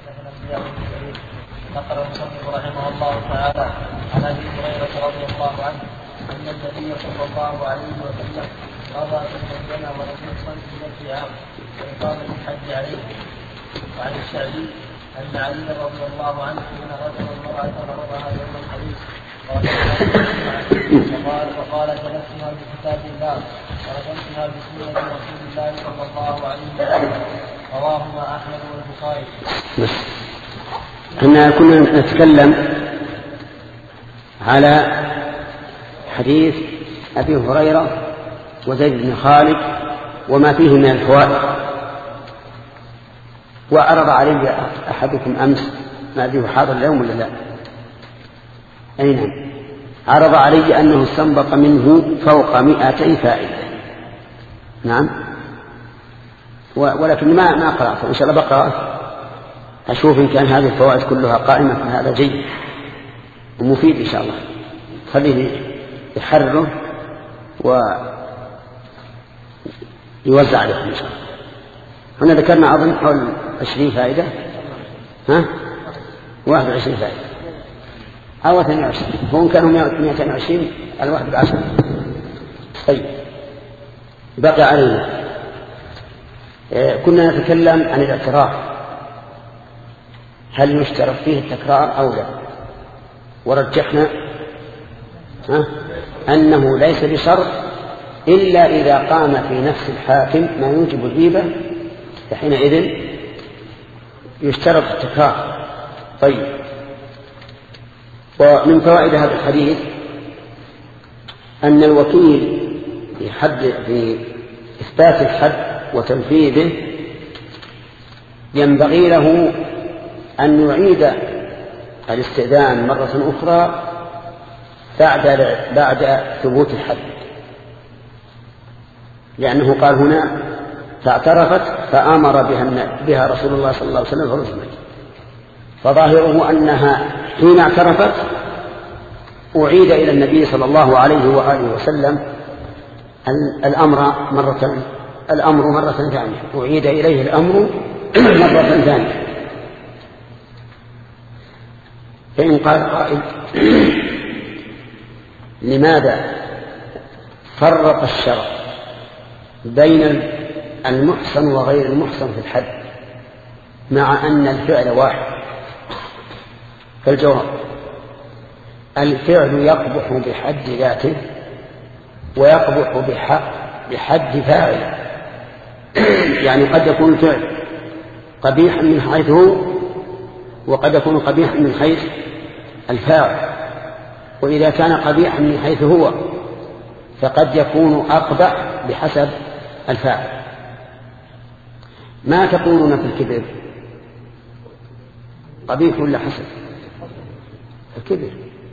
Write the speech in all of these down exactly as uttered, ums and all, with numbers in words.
نقل المصنف رحمه الله تعالى عن ابي هريره رضي الله عنه ان النبي صلى الله عليه وسلم قضى بالمدينه ولم يحصن في نفس عام وإقام الحج عليه. وعن الشعبي ان علي رضي الله عنه ان رجل المراه فرضها يوم الخميس وقال وقال جلستها بكتاب الله ورجمتها بسنه رسول الله صلى الله عليه وسلم. رواهما احمد والبخاري. كنا كنا نتكلم على حديث أبي هريرة وزيد بن خالد وما فيه من الفوائد. وعرض علي أحدكم أمس ما أدري حاضر اليوم ولا لا؟ أي نعم، عرض علي أنه استنبط منه فوق مئتي فائدة. نعم، ولكن ما ما قرأت، إن شاء الله بقرأ أشوف إن كان هذه الفوائد كلها قائمة فهذا جيد ومفيد إن شاء الله. خليه يحرره ويوزع عليكم إن شاء الله. هنا ذكرنا أظن حول عشرين فائدة، ها واحد وعشرين فائدة أو اثنين وعشرين، هم كانوا مئتين وعشرين الواحد بعشر. طيب بقي علينا كنا نتكلم عن الاعتراف، هل يشترط فيه التكرار أو لا؟ ورجحنا أنه ليس بشرط إلا إذا قام في نفس الحاكم ما يوجب الغيبة، فحينئذ يشترط التكرار. طيب، ومن فوائد هذا الحديث أن الوكيل في حد في إثبات الحد وتنفيذه ينبغي له أن يعيد الاستئذان مرة أخرى بعد بعد ثبوت الحد، لأنه قال هنا فاعترفت فأمر بها, بها رسول الله صلى الله عليه وسلم فرجمت، فظاهره أنها حين اعترفت أعيد إلى النبي صلى الله عليه وآله وسلم الأمر مرة الأمر مرة ثانية، أعيد إليه الأمر مرة ثانية. فإن قال قائل لماذا فرق الشرع بين المحصن وغير المحصن في الحد مع أن الفعل واحد؟ فالجواب الفعل يقبح بحد ذاته ويقبح بحق بحد فاعل. يعني قد يكون الفعل قبيحا من حيث هو وقد يكون قبيحا من حيث الفاعل، وإذا كان قبيحا من حيث هو فقد يكون أقبح بحسب الفاعل. ما تقولون في الكبر؟ قبيح ولا حسن؟ الكبر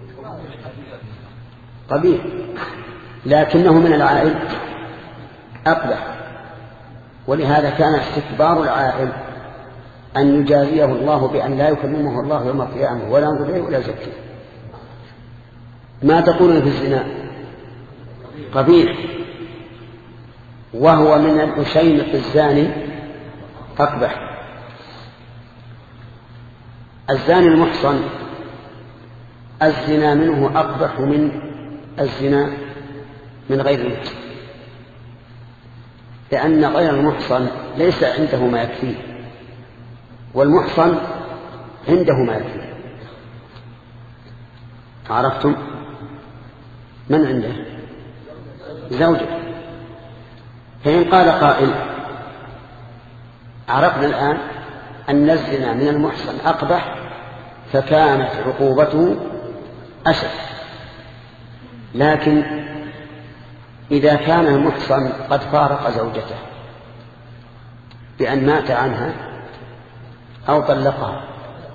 قبيح، لكنه من العائل أقبح، ولهذا كان استكبار العائل أن يجازيه الله بأن لا يكلمه الله يوم القيامة ولا ينظر إليه ولا يزكيه. ما تقولون في الزنا؟ قبيح، وهو من الأشيمق الزاني أقبح. الزاني المحصن الزنا منه أقبح من الزنا من غير المحصن، لأن غير المحصن ليس عنده ما يكفيه، والمحصن عنده ما يكفيه. عرفتم؟ من عنده زوجة. فإن قال قائل عرفنا الآن أن الزنا من المحصن أقبح فكانت عقوبته أشد، لكن إذا كان المحصن قد فارق زوجته بأن مات عنها أو طلقها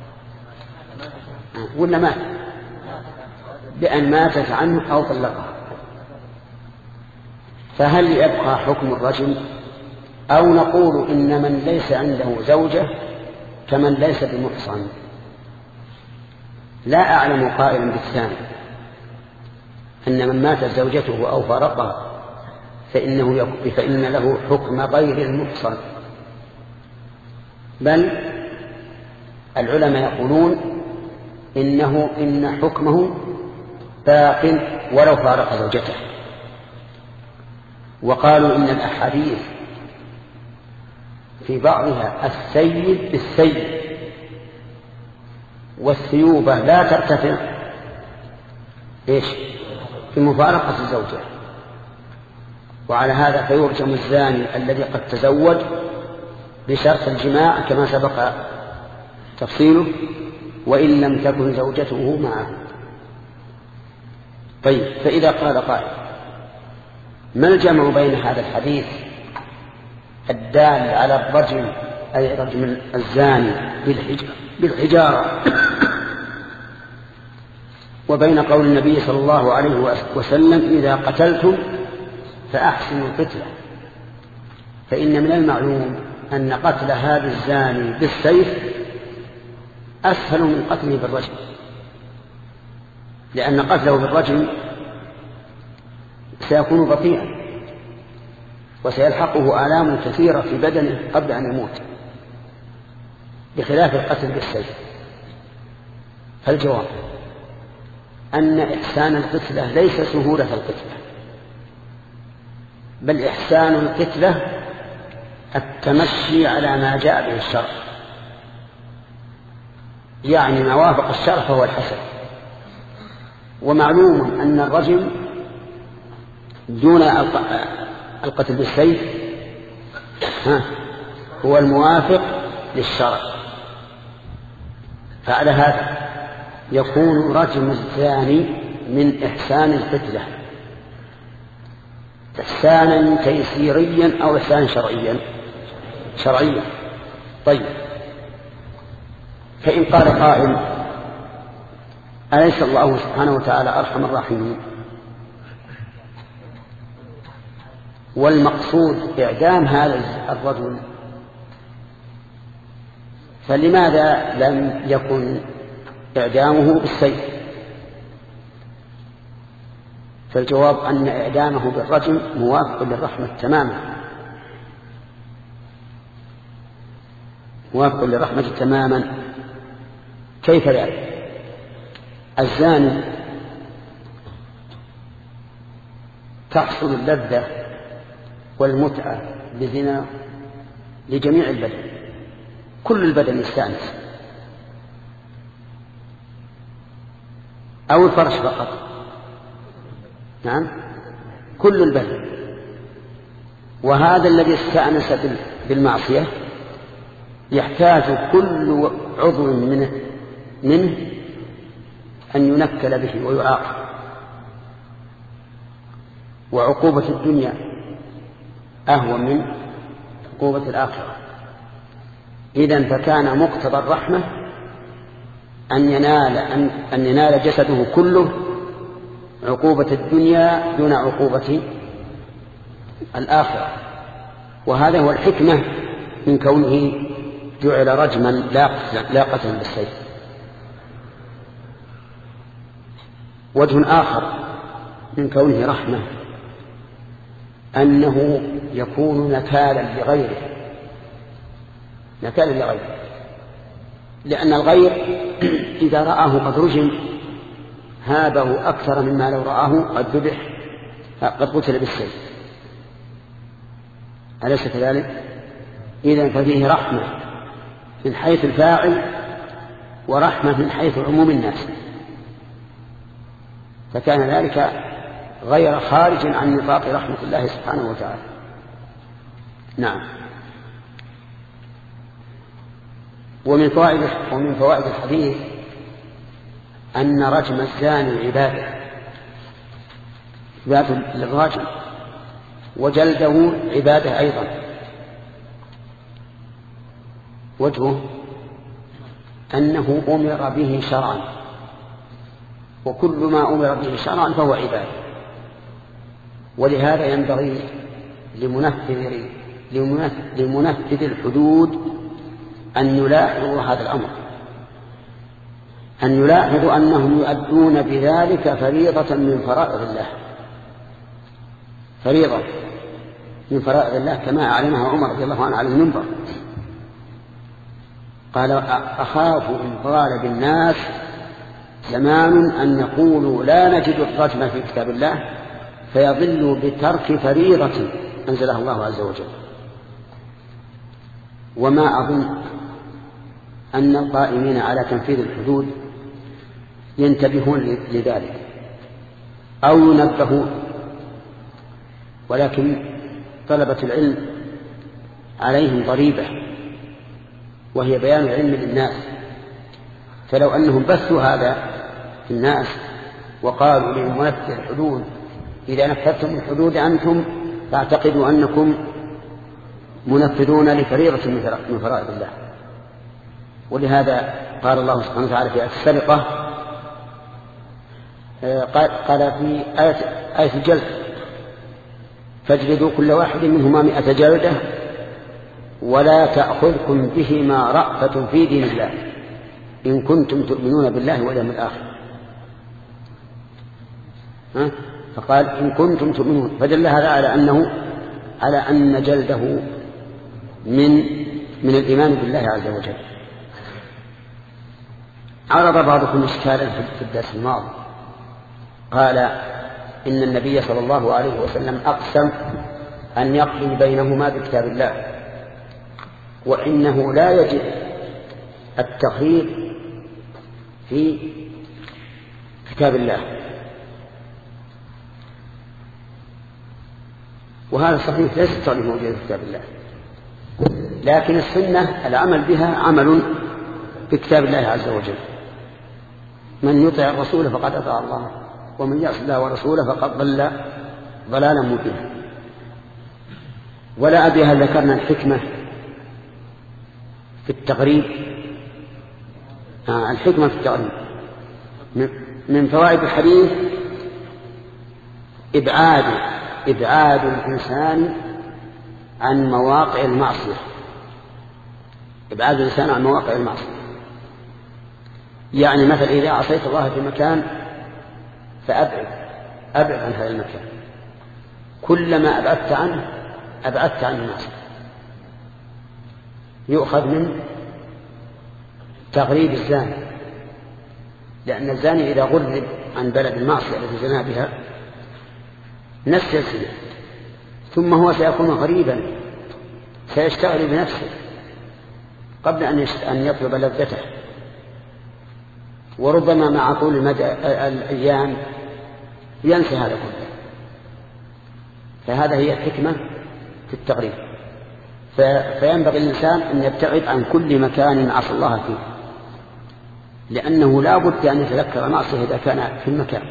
ولا مات بأن ماتت عنه أو طلقها، فهل يبقى حكم الرجم أو نقول إن من ليس عنده زوجة كمن ليس بمحصن؟ لا أعلم قائلا بالثاني أن من ماتت زوجته أو فارقها فإنه فإن له حكم غير المحصن، بل العلماء يقولون إنه إن حكمه باق ولو فارق زوجته. وقالوا إن الأحاديث في بعضها السيد بالسيد والثيوبة لا ترتفع إيش في مفارقة الزوجة، وعلى هذا فيرجم الزاني الذي قد تزوج بشرط الجماع كما سبق تفصيله وإن لم تكن زوجته معه. طيب، فإذا قال قائل ما الجمع بين هذا الحديث الدال على الرجم أي رجم الزاني بالحجارة وبين قول النبي صلى الله عليه وسلم إذا قتلتم فأحسنوا القتلة؟ فإن من المعلوم أن قتل هذا الزاني بالسيف أسهل من قتله بالرجم، لأن قتله بالرجم سيكون بطيئا وسيلحقه آلام كثيرة في بدنه قبل أن يموت، بخلاف القتل بالسيف. فالجواب أن إحسان القتلة ليس سهولة القتلة، بل إحسان القتلة التمشي على ما جاء به الشرع، يعني ما وافق الشرع فهو الحسن. ومعلوم أن الرجم دون القتل بالسيف هو الموافق للشرع، فعلى هذا يكون رجم الزاني من إحسان القتلة إحسانا تيسيريا أو إحسانا شرعيا شرعيا. طيب، فإن قال قائل أليس الله سبحانه وتعالى أرحم الراحمين والمقصود إعدام هذا الرجل، فلماذا لم يكن إعدامه بالسيف؟ فالجواب أن إعدامه بالرجم موافق للرحمة تماما، موافق للرحمة تماما. كيف ذلك؟ الزاني تحصل اللذة والمتعة بزنا لجميع البدن، كل البدن يستأنس، أو الفرش فقط؟ نعم، كل البدن. وهذا الذي استأنس بالمعصية يحتاج كل عضو منه, منه أن ينكل به ويعاقب، وعقوبة الدنيا أهون من عقوبة الآخرة. إذن فكان مقتضى الرحمة أن ينال, أن, أن ينال جسده كله عقوبة الدنيا دون عقوبة الآخرة. وهذا هو الحكمة من كونه جعل رجما لا قتلا بالسيف. وجه آخر من كونه رحمة أنه يكون نكالا لغيره، نكالا لغيره، لأن الغير إذا رآه قد رجم هابه أكثر مما لو رآه قد ذبح قد قتل بالسيف، أليس كذلك؟ إذن ففيه رحمة من حيث الفاعل ورحمة من حيث عموم الناس، فكان ذلك غير خارج عن نطاق رحمة الله سبحانه وتعالى. نعم. ومن فوائد ومن فوائد الحديث أن رجم الزاني عبادة عبادة للراجم، وجلده عبادة أيضا. وجهه أنه أمر به شرعا، وكل ما أمر به شرعا فهو عبادة. ولهذا ينبغي لمنفذ لمنفذ الحدود أن يلاحظوا هذا الأمر، أن يلاحظوا أنهم يؤدون بذلك فريضة من فرائض الله، فريضة من فرائض الله كما أعلنها عمر رضي الله عنه على المنبر. قال أخاف إن طال بالناس زمان أن يقولوا لا نجد الرجم في كتاب الله فيضلوا بترك فريضة أنزلها الله عز وجل. وما أظن أن القائمين على تنفيذ الحدود ينتبهون لذلك أو ينبهون، ولكن طلبة العلم عليهم ضريبة وهي بيان العلم للناس، فلو أنهم بثوا هذا في الناس وقالوا لمنفذ الحدود إذا نفذتم الحدود أنتم فاعتقدوا أنكم منفذون لفريضة من فرائض الله. ولهذا قال الله سبحانه وتعالى في السرقة قال في آية, آية الجلد فاجلدوا كل واحد منهما مئة جلدة ولا تأخذكم بهما رأفة في دين الله إن كنتم تؤمنون بالله واليوم الآخر. ها؟ فقال إن كنتم تؤمنون، فدل هذا على أنه على أن جلده من من الإيمان بالله عز وجل. عرض بعضكم إشكالا في الدرس الماضي، قال إن النبي صلى الله عليه وسلم أقسم أن يقضي بينهما بكتاب الله، وإنه لا يجب التخيير في كتاب الله. وهذا صحيح، ليس التعليم موجود في كتاب الله، لكن السنة العمل بها عمل بكتاب الله عز وجل. من يطع الرسول فقد أطاع الله ومن يعص الله ورسوله فقد ضل ضلالا مبينا. ولا أدري هل ذكرنا الحكمة في التغريب. آه الحكمة في التغريب من فوائد الحديث إبعاد إبعاد الإنسان عن مواقع المعصية، إبعاد الإنسان عن مواقع المعصية. يعني مثلا إذا عصيت الله في مكان فأبعد أبعد عن هذا المكان، كلما أبعدت عنه أبعدت عن المعصية. يؤخذ من تغريب الزاني، لأن الزاني إذا غرب عن بلد المعصية التي زنا بها نسي الزنا، ثم هو سيكون غريبا سيشتغل بنفسه قبل أن يطلب لذته، وربما مع طول المدى الأيام ينسى هذا كله. فهذا هي الحكمة في التغريب. فينبغي الإنسان أن يبتعد عن كل مكان عصى الله فيه، لأنه لا بد أن يتذكر معصيه إذا كان في المكان.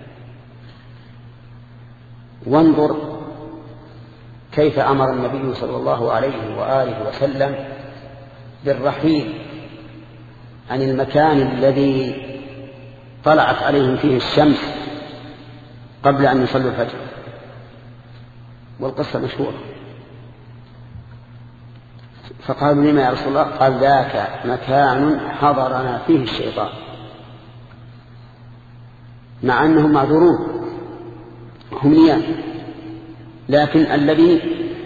وانظر كيف أمر النبي صلى الله عليه وآله وسلم بالرحيل عن المكان الذي طلعت عليهم فيه الشمس قبل أن يصلوا الفجر، والقصة مشهورة. فقالوا لما يا رسول الله؟ قال ذاك مكان حضرنا فيه الشيطان، مع أنهم معذورون هم نيام، لكن الذي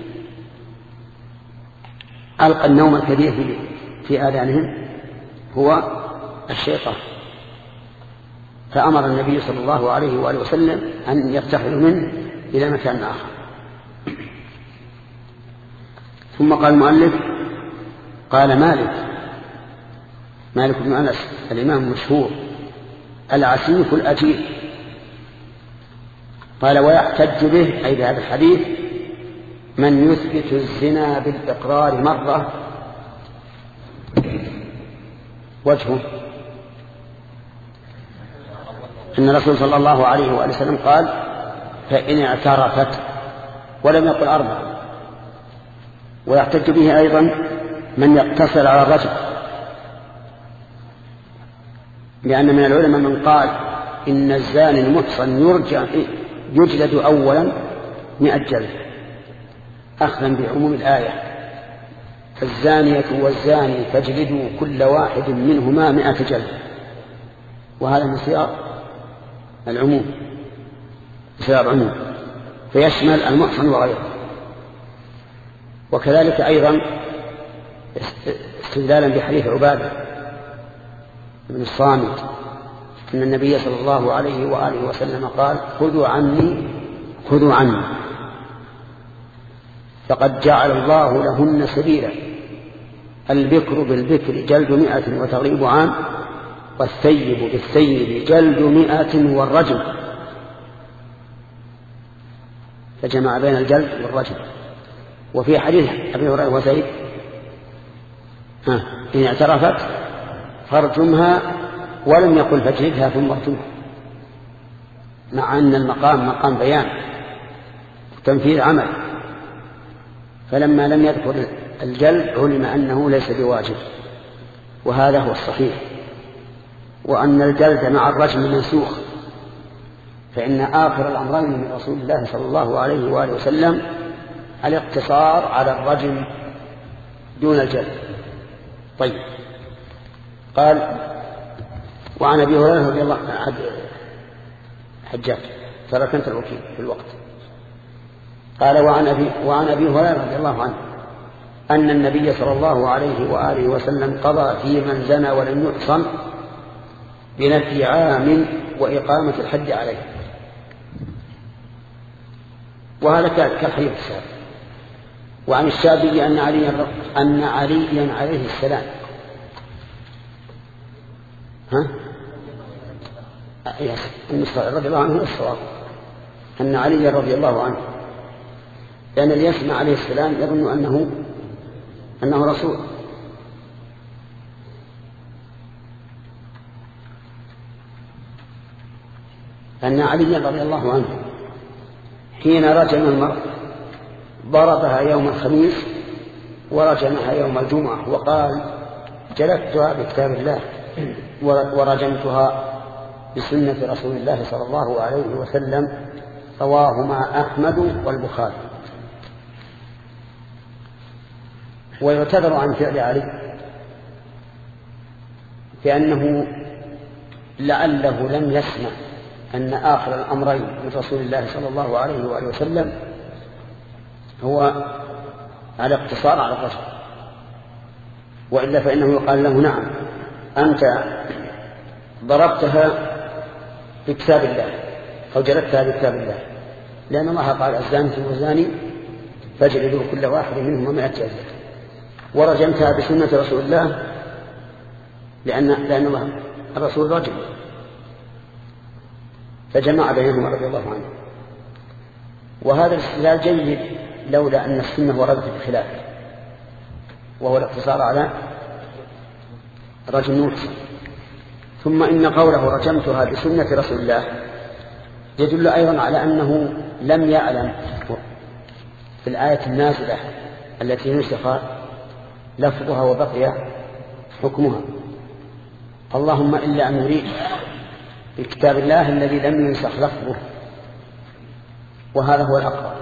ألقى النوم الكبير في آذانهم هو الشيطان. فأمر النبي صلى الله عليه وآله وسلم أن يرتحلوا منه إلى مكان آخر. ثم قال المؤلف قال مالك مالك بن أنس الإمام المشهور العسيف الأجير قال ويحتج به أي بهذا الحديث من يثبت الزنا بالإقرار مرة. وجهه أن الرسول صلى الله عليه وآله وسلم قال فإن اعترفت ولم يقل أربع. ويحتج به أيضا من يقتصر على الرجل، لأن من العلماء من قال إن الزاني المحصن يرجع يجلد أولا مئة جلد أخذا بعموم الآية فالزانية والزاني فاجلدوا كل واحد منهما مئة جلد، وهذا من سياق العموم سياق العموم فيشمل المحصن وغيره. وكذلك أيضا استدلالا بحديث عبادة بن الصامت أن النبي صلى الله عليه وآله وسلم قال خذوا عني خذوا عني فقد جعل الله لهن سبيلا البكر بالبكر جلد مئة وتغريب عام والثيب بالثيب جلد مئة والرجم، فجمع بين الجلد والرجم. وفي حديث أبي هريرة وزيد إن اعترفت فارجمها ولم يقل فاجلدها ثم ارجمها، مع أن المقام مقام بيان تنفيذ عمل، فلما لم يذكر الجلد علم أنه ليس بواجب، وهذا هو الصحيح، وأن الجلد مع الرجم منسوخ، فإن آخر الأمرين من رسول الله صلى الله عليه وآله وسلم الاقتصار على الرجم دون الجلد. طيب، قال وعن أبي هريرة رضي الله عنه حجاج ترى كنت الوكيل في الوقت. قال وعن أبي, وعن أبي هريرة رضي الله عنه أن النبي صلى الله عليه وآله وسلم قضى في من زنى ولم يحصن بنفي عام وإقامة الحد عليه، وهذا كالحديث السابق. وعن الشافعي أن عليا أن عليا عليه السلام ها رضي الله عنه الصواب أن علي رضي الله عنه لأن اللي يسمع عليه السلام يظن أنه أنه رسول، أن علي رضي الله عنه حين رجم المرأة ضربها يوم الخميس ورجمها يوم الجمعة، وقال جلدتها بكتاب الله ورجمتها بسنة رسول الله صلى الله عليه وسلم، رواهما أحمد والبخاري. ويعتذر عن فعل علي لأنه لعله لم يسمع أن آخر الأمرين من رسول الله صلى الله عليه وآله وسلم هو على اقتصار على الرجل، وإلا فإنه يقال له نعم أنت ضربتها بكتاب الله أو جلدتها بكتاب الله، لأن الله قال الزانية والزاني فاجلدوا كل واحد منهما مئة جلدة، ورجمتها بسنة رسول الله لأن, لأن الله الرسول رجم، فجمع بينهما رضي الله عنه. وهذا الاستدلال جيد لولا أن السنة وردت بخلاف، وهو الاقتصار على رجم نوح. ثم إن قوله رجمتها بسنة رسول الله يدل أيضا على أنه لم يعلم في الآية النازلة التي نسخ لفظها وبقي حكمها، اللهم إلا أن نريد بكتاب الله الذي لم ينسخ لفظه، وهذا هو الأقرب.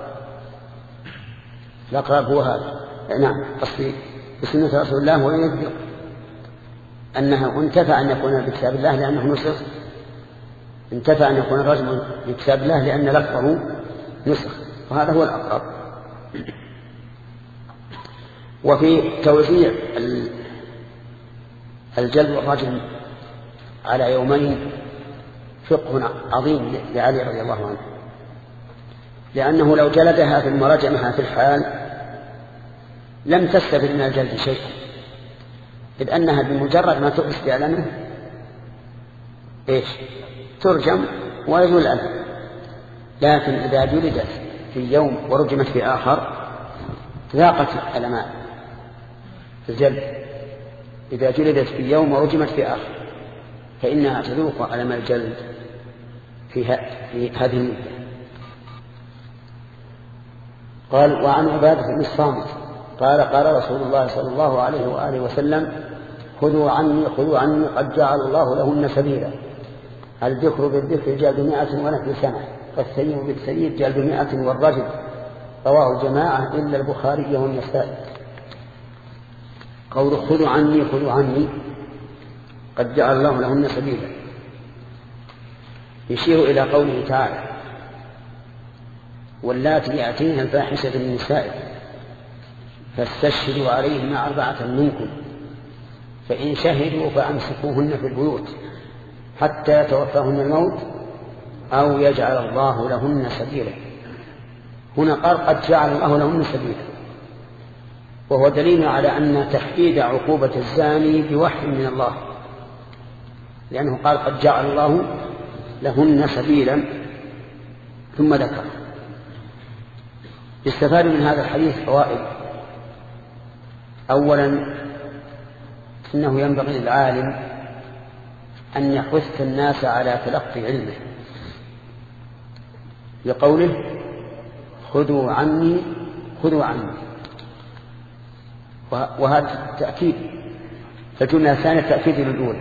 الأقرب هو هذا، نعم قصدي بسنة رسول الله، ويدل أنها انتفى أن يكون بكتاب الله لأنه نسخ، انتفى أن يكون الرجل بكتاب الله لأن لفظه نسخ، وهذا هو الأقرب. وفي توزيع الجلد والرجم على يومين فقه عظيم لعلي رضي الله عنه، لأنه لو جلدها ثم رجمها في الحال لم تستفد من الجلد شيء، إذ أنها بمجرد ما تؤس بألمه إيش ترجم ويزول الألم. لكن إذا جلدت في يوم ورجمت في آخر ذاقت ألمان الجلد، إذا جلدت في يوم ورجمت في آخر فإنها تذوق ألم الجلد في هذه المدة. قال وعن عبادة بن الصامت قال قال رسول الله صلى الله عليه وآله وسلم خذوا عني خذوا عني قد جعل الله لهن سبيلا، الذكر بالذكر جلد مئة ونفي سنة، والسيد بالسيد جلد مئة والرجل، رواه الجماعة إلا البخاري والنسائي. قول خذوا عني خذوا عني قد جعل الله لهن سبيلا يشير إلى قوله تعالى واللاتي يأتين الفاحشة من نسائكم فاستشهدوا عليهن أربعة منكم فإن شهدوا فأمسكوهن في البيوت حتى يتوفاهن الموت أو يجعل الله لهن سبيلا. هنا قال قد جعل الله لهن سبيلا، وهو دليل على أن تحديد عقوبة الزاني بوحي من الله، لأنه قال قد جعل الله لهن سبيلا ثم ذكر. يستفاد من هذا الحديث فوائد. أولا إنه ينبغي للعالم أن يحث الناس على تلقي علمه بقوله خذوا عني خذوا عني، وهذا تأكيد، فالجملة الثانية تأكيد للأولى.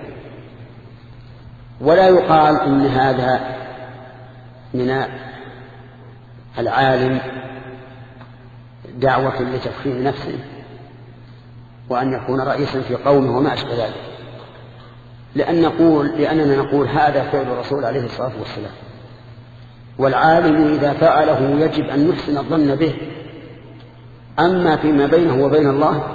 ولا يقال إن هذا من العالم دعوة لتفخير نفسه وأن يكون رئيسا في قومه وما أشبه ذلك، لأن نقول لأننا نقول هذا فعل الرسول عليه الصلاة والسلام، والعالم إذا فعله يجب أن نحسن الظن به. أما فيما بينه وبين الله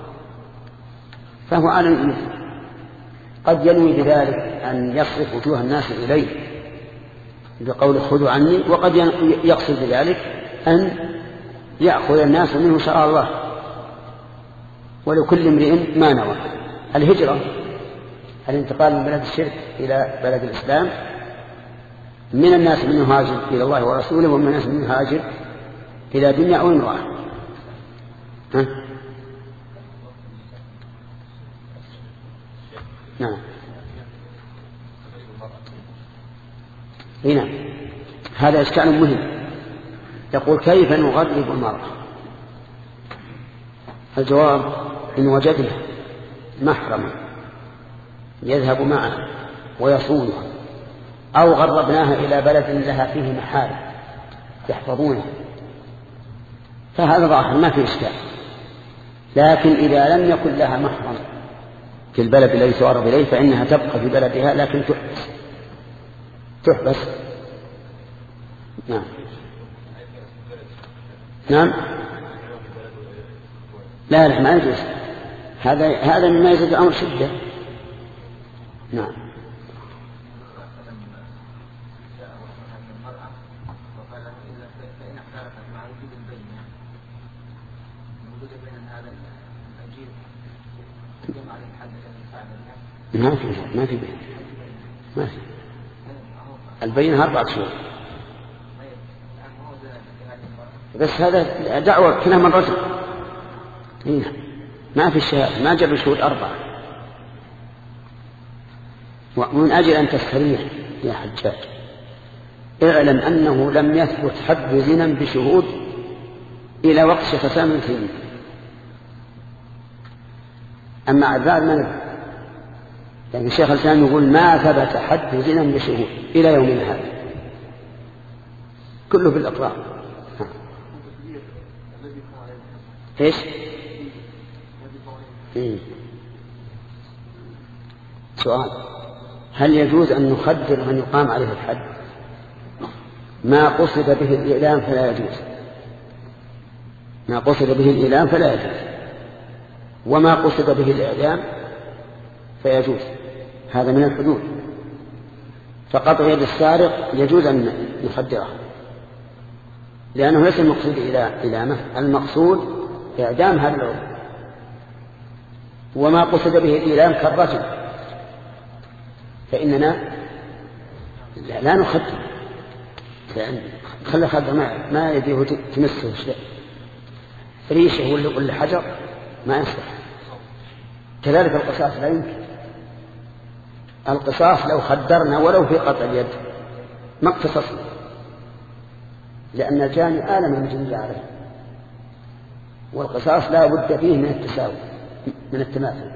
فهو عالم مثل، قد ينوي بذلك أن يصرف وجوه الناس إليه بقول خذوا عني، وقد يقصد بذلك أن يأخذ الناس منه شرع الله، ولكل امرئ ما نوى. الهجرة الانتقال من بلد الشرك إلى بلد الإسلام، من الناس من يهاجر إلى الله ورسوله، ومن الناس من يهاجر إلى دنيا أو امرأة. ها؟ نعم هنا هذا إشكال مهم. يقول كيف نغرب المرأة؟ الجواب إن وجدنا محرما يذهب معه ويصونها، أو غربناها إلى بلد لها فيه محارم يحفظونها، فهذا ظاهر ما في إشكال. لكن إذا لم يكن لها محرم في البلد الذي تغرب إليه فإنها تبقى في بلدها لكن تحبس تحبس نعم نعم لا لا ما يجوز. هذا هذا مما يزيد الأمر شدة. نعم ما في ما في بين ما في البينة أربعة شهور بس. هذا دعوة كلام الرجل هنا ما في الشهادة، ما جاب الشهود أربعة. ومن أجل أن تستريح يا حجاج اعلم أنه لم يثبت حد زنا بشهود إلى وقت شيخ الإسلام ابن تيمية. أما عذاب ما نبي، يعني الشيخ الإسلام يقول ما ثبت حد زنا بشهود إلى يومنا هذا، كله بالإقرار. إيش؟ إيه؟ سؤال: هل يجوز أن نخدر من يقام عليه الحد؟ ما قصد به الإعلام فلا يجوز، ما قصد به الإعلام فلا يجوز، وما قصد به الإعلام فيجوز. هذا من الحدود. فقطع يد السارق يجوز أن نخدره لأنه ليس المقصود إلى إعلامه، المقصود إعدام هذا العضو. وما قصد به الإعلام كالرجل فإننا لا نخدر، خلي خدر ما, ما يديه تمسه شيء ريشه ولا حجر ما يصلح. كذلك القصاص لا يمكن. القصاص لو خدرنا ولو في قطع اليد ما اقتصصنا، لأن الجاني آلم من جنيه عليه، والقصاص لا بد فيه من التساوي من التماثل.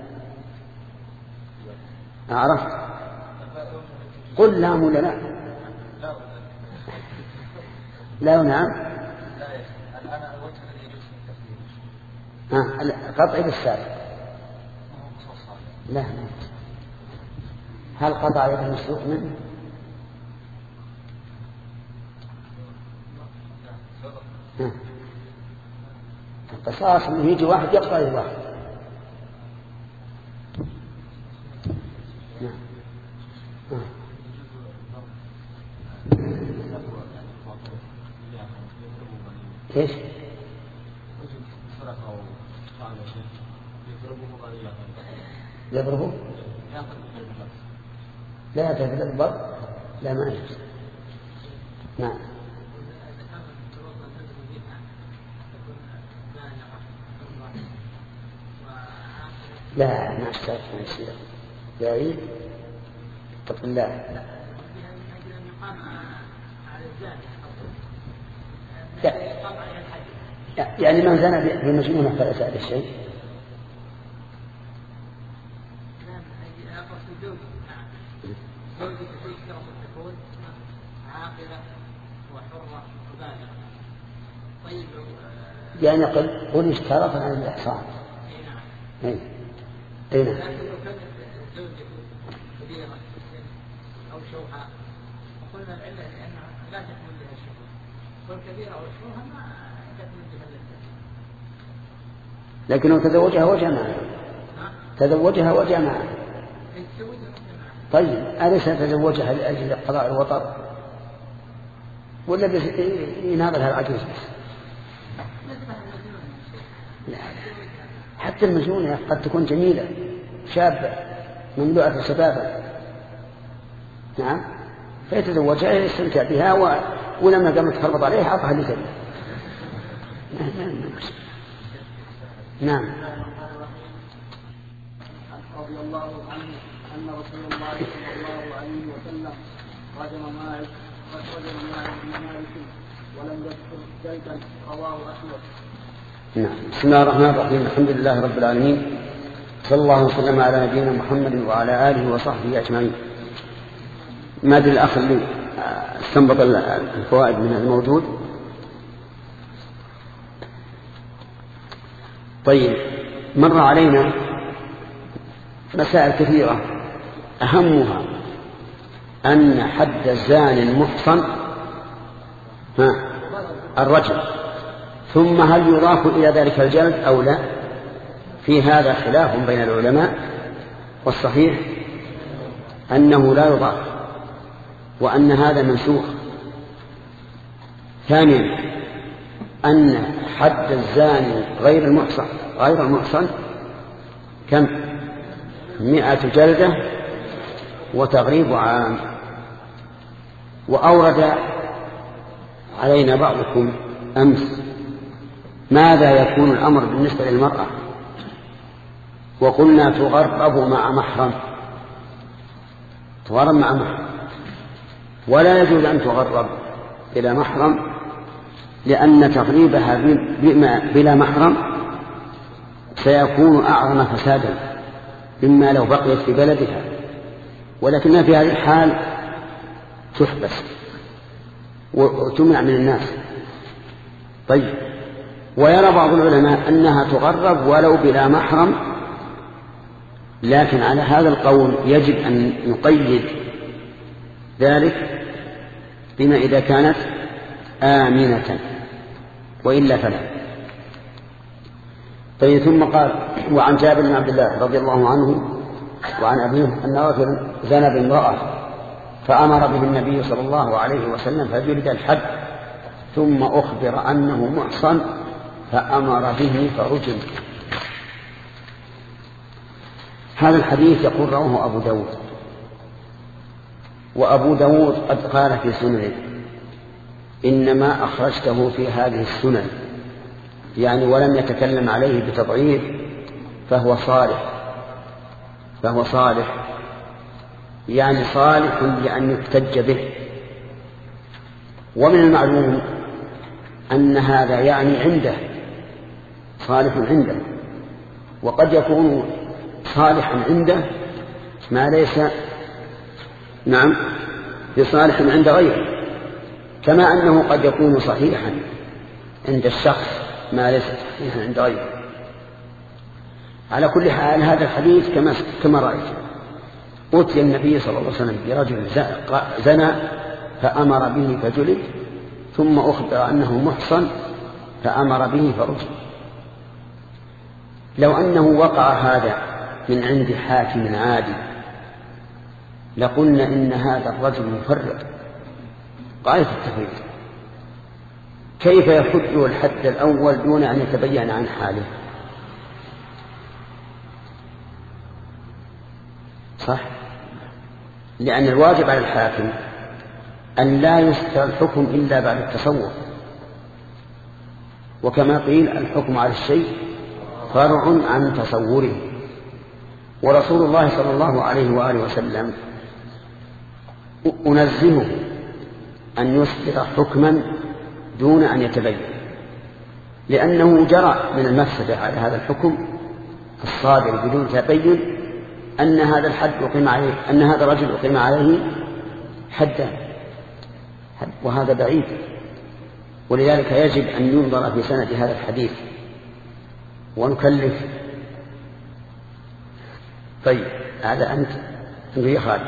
أعرفت؟ قل لا ولا لا لا ونعم. قطع بالسارق لا. هل قطع يد المسروق منه؟ قصاص انه يجي واحد يقطع يد واحد. نعم. ايش؟ يضربه؟ لا تضرب، لا ما يجوز. نعم. لا ما اشترط ما يصير يعيد اتق الله. يعني من زنى بمجنونه فليس هذا الشيء. يعني قل قل اشترط عن الإحصان. اي اي نعم. لكن لو كانت الزوجة كبيرة أو شوحة وقلنا العلة لأنها لا تكمل لها الشهوة، والكبيرة أو الشوحة ما تكمل لها اللذة. لكنه تزوجها وجمعها. تزوجها وجمعها. طيب أليس تزوجها لأجل قضاء الوطر ولا يناظرها العجوز بس؟ لا. حتى المجنونة قد تكون جميلة شابة مملوءة شبابا، نعم، فيتزوجها يستمتع بها و... ولما قامت تخربط عليها أعطها لزوجها. نعم. رضي الله عنه أن رسول الله صلى الله عليه وسلم رجم مالك رجم مالك ولم يذكر جلدا رواه أحمد. نعم. بسم الله الرحمن الرحيم. الحمد لله رب العالمين، صلى الله وسلم على نبينا محمد وعلى آله وصحبه أجمعين. ما أدري الأخ اللي استنبط الفوائد من الموجود. طيب، مر علينا مسائل كثيرة، أهمها أن حد الزاني المحصن ها الرجم، ثم هل يضاف إلى ذلك الجلد أو لا؟ في هذا خلاف بين العلماء، والصحيح أنه لا يضاف، وأن هذا منسوخ. ثانيا أن حد الزاني غير المحصن غير المحصن كم؟ مئة جلدة وتغريب عام. وأورد علينا بعضكم أمس ماذا يكون الأمر بالنسبة للمرأة، وقلنا تغرب مع محرم، تغرب مع محرم، ولا يجوز أن تغرب بلا محرم، لأن تغريبها بلا محرم سيكون أعظم فسادا مما لو بقيت في بلدها، ولكنها في هذه الحال تحبس وتمنع من الناس. طيب، ويرى بعض العلماء أنها تغرب ولو بلا محرم، لكن على هذا القول يجب أن نقيد ذلك بما إذا كانت آمنة، وإلا فلا. طيب، ثم قال: وعن جابر بن عبد الله رضي الله عنه وعن أبيه أن رجلا زنى بامرأة فأمر به النبي صلى الله عليه وسلم فجلد الحد، ثم أخبر أنه محصن فأمر به فرجم. هذا الحديث يقول رواه أبو داود، وأبو داود قد قال في سننه: إنما أخرجته في هذه السنن، يعني ولم يتكلم عليه بتضعيف، فهو صالح فهو صالح يعني صالح لأن يحتج به. ومن المعلوم أن هذا يعني عنده صالح عنده، وقد يكون صالحا عنده ما ليس نعم بصالح عند غيره، كما أنه قد يكون صحيحا عند الشخص ما ليس صحيحا عند غيره. على كل حال هذا الحديث كما كما رأيت، أتي النبي صلى الله عليه وسلم برجل زنى فأمر به فجلد، ثم أخبر أنه محصن فأمر به فرجم. لو أنه وقع هذا من عند حاكم عادي لقلنا إن هذا الرجل مفرط غاية التفريط، كيف يحد الحد الأول دون أن يتبين عن حاله؟ صح؟ لأن الواجب على الحاكم أن لا يصدر الحكم إلا بعد التصور، وكما قيل الحكم على الشيء فرع عن تصوره. ورسول الله صلى الله عليه وآله وسلم أنزهه أن يصدر حكما دون أن يتبين، لأنه جرى من المفسدة على هذا الحكم الصادر بدون تبين أن هذا الحد أقيم عليه، أن هذا الرجل أقيم عليه حدا، وهذا بعيد. ولذلك يجب أن ينظر في سند هذا الحديث ونكلف. طيب هذا أنت يا خالد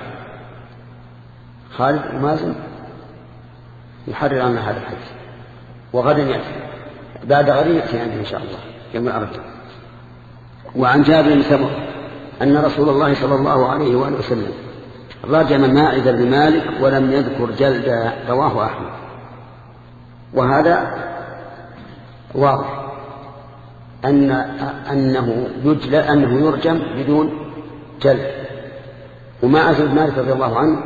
خالد ومازن يحرر عنا هذا الحديث، وغدا يأتي بعد غد يأتي عنه إن شاء الله يوم الأربعاء. وعن جابر بن سمرة أن رسول الله صلى الله عليه وآله وسلم رجم ماعز بن مالك ولم يذكر جلدا، رواه أحمد. وهذا واضح أن أنه يجلى أنه يرجم بدون جلد. وماعز بن مالك رضي الله عنه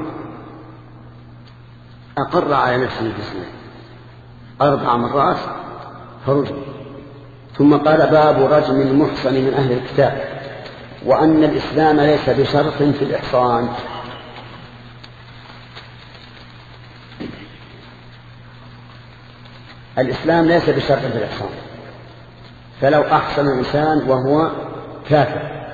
أقر على نفسه بالزنا أربع مرات فرجم. ثم قال باب رجم المحصن من أهل الكتاب، وأن الإسلام ليس بشرط في الإحصان. الإسلام ليس بشرط في الإحصان، فلو أحصن الإنسان وهو كافر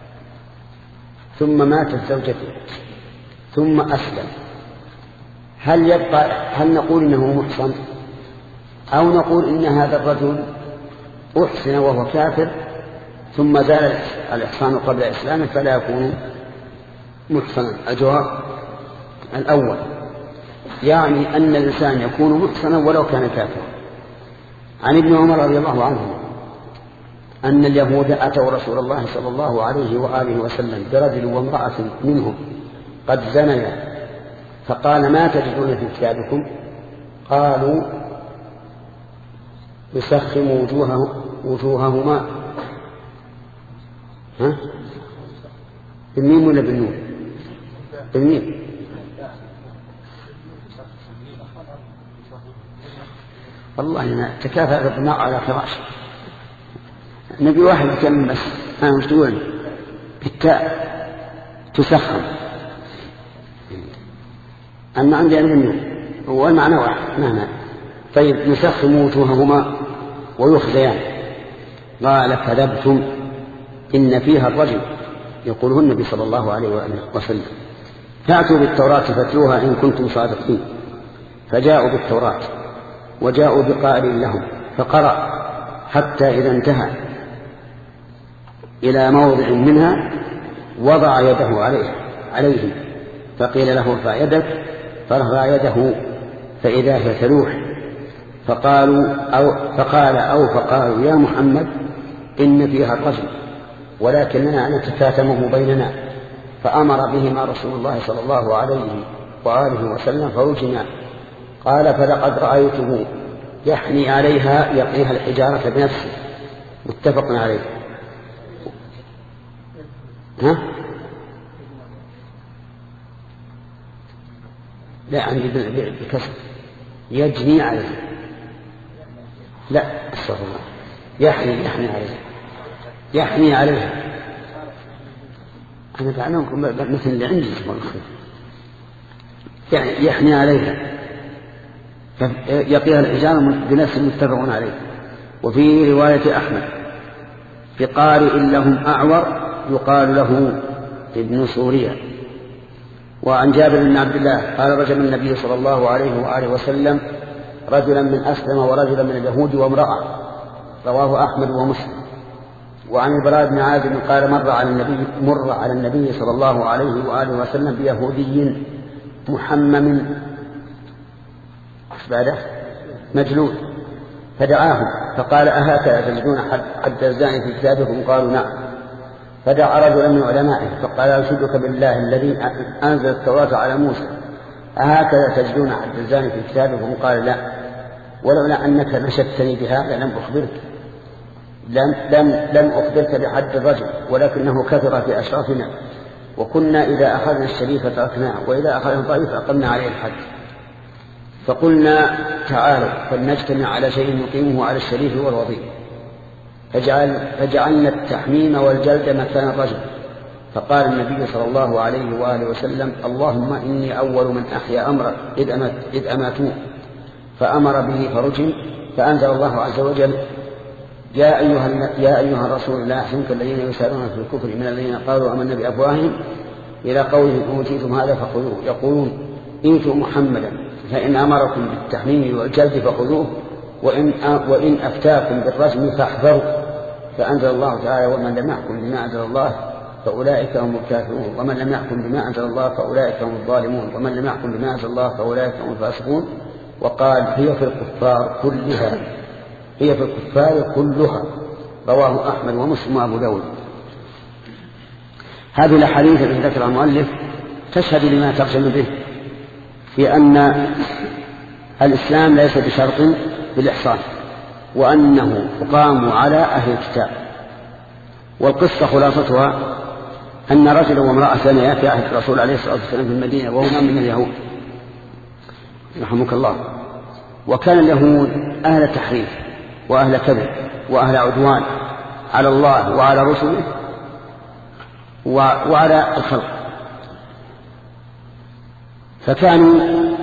ثم ماتت زوجته ثم أسلم، هل يبقى هل نقول إنه محصن أو نقول إن هذا الرجل أحسن وهو كافر ثم زال الإحصان قبل إسلامه فلا يكون محصنا؟ الجواب الأول، يعني أن الإنسان يكون محصنا ولو كان كافرا. عن ابن عمر رضي الله عنه أن اليهود أتوا رسول الله صلى الله عليه وآله وسلم برجل وامرأة منهم قد زنيا، فقال ما تجدون في كتابكم؟ قالوا يسخم وجوهه وجوههما. ها؟ بالميم ولا بالنون؟ بالميم. والله أنا تكافأ الابناء على فراش نبي واحد كم بس. أنا مش تقول بالتاء تسخم، أما عندي بالنون هو المعنى واحد معنى. طيب يسخم وجوههما ويخزيان. قال كذبتم إن فيها الرجل، يقوله النبي صلى الله عليه وسلم فأتوا بالتوراة فاتلوها إن كنتم صادقين. فجاءوا بالتوراة وجاءوا بقائل لهم فقرأ حتى إذا انتهى إلى موضع منها وضع يده عليه عليه فقيل له ارفع يدك، فرفع يده فإذا هي تلوح. فقالوا أو فقال أو فقالوا يا محمد إن فيها الرجل ولكننا نتكاتمه بيننا. فأمر بهما رسول الله صلى الله عليه وآله وسلم فرجما. قال فلقد رأيته يحني عليها يقيها الحجارة بنفسه. متفق عليه. ها؟ لا عندي بكسر يجني عليه. لا استغفر الله. يحني يحني عليه يحني عليها. أنا تعلمكم مثل اللي عندي يعني يحني عليها يقيها الحجارة بنفسه. متفق عليه. وفي رواية أحمد بقارئ لهم أعور يقال له ابن سوريا. وعن جابر بن عبد الله قال رجل النبي صلى الله عليه وآله وسلم رجلا من أسلم ورجلا من اليهود وامرأة، رواه أحمد ومسلم. وعن البراء بن عازب قال مر على النبي مر على النبي صلى الله عليه وآله وسلم بيهودي محمم بعده مجلود، فدعاهم فقال أهكذا تجدون حد الزاني في كتابكم؟ قالوا نعم. فدعا رجلا من علمائه فقال أشهدك بالله الذي أنزل التوراة على موسى أهكذا تجدون حد الزاني في كتابكم؟ قال لا، ولولا أنك نشدتني بهذا لم أخبرك لم, لم, لم أخبرك بحد الرجل، ولكنه كثر في أشرافنا، وكنا إذا أخذنا الشريف تركناه، وإذا أخذنا الضعيف أقمنا عليه الحد. فقلنا تعالوا فلنجتمع على شيء نقيمه على الشريف والوضيع، فجعل فجعلنا التحميم والجلد مكان الرجل. فقال النبي صلى الله عليه وآله وسلم اللهم إني أول من أحيا أمرك إذ, أمت إذ أماتوه، فأمر به فرجم. فأنزل الله عز وجل يا أيها, يا أيها الرسول لا يحزنك الذين يسارون في الكفر من الذين قالوا آمنا بأفواههم إلى قولهم أوتيتم هذا فخذوه، يقولون إيتوا محمدا فإن أمركم بالتحميم والجلد فخذوه، وإن, وإن أفتاكم بالرجم فاحذروا. فأنزل الله تعالى ومن لم يحكم بما أنزل الله فأولئك هم الكافرون، ومن لم يحكم بما أنزل الله فأولئك هم الظالمون، ومن لم يحكم بما أنزل الله فأولئك هم الفاسقون. وقال هي في الكفار كلها هي في الكفار كلها. رواه أحمد ومسلم وأبو داود. هذه الأحاديث التي ذكرها المؤلف تشهد لما ترجم به في أن الإسلام ليس بشرط بالإحصان، وأنه يقام على أهل الكتاب. والقصة خلاصتها أن رجلا وامرأة ثانية في عهد الرسول عليه الصلاة والسلام في المدينة وهما من اليهود رحمك الله. وكان اليهود أهل تحريف وأهل كذب وأهل عدوان على الله وعلى رسله وعلى الخلق، فكانوا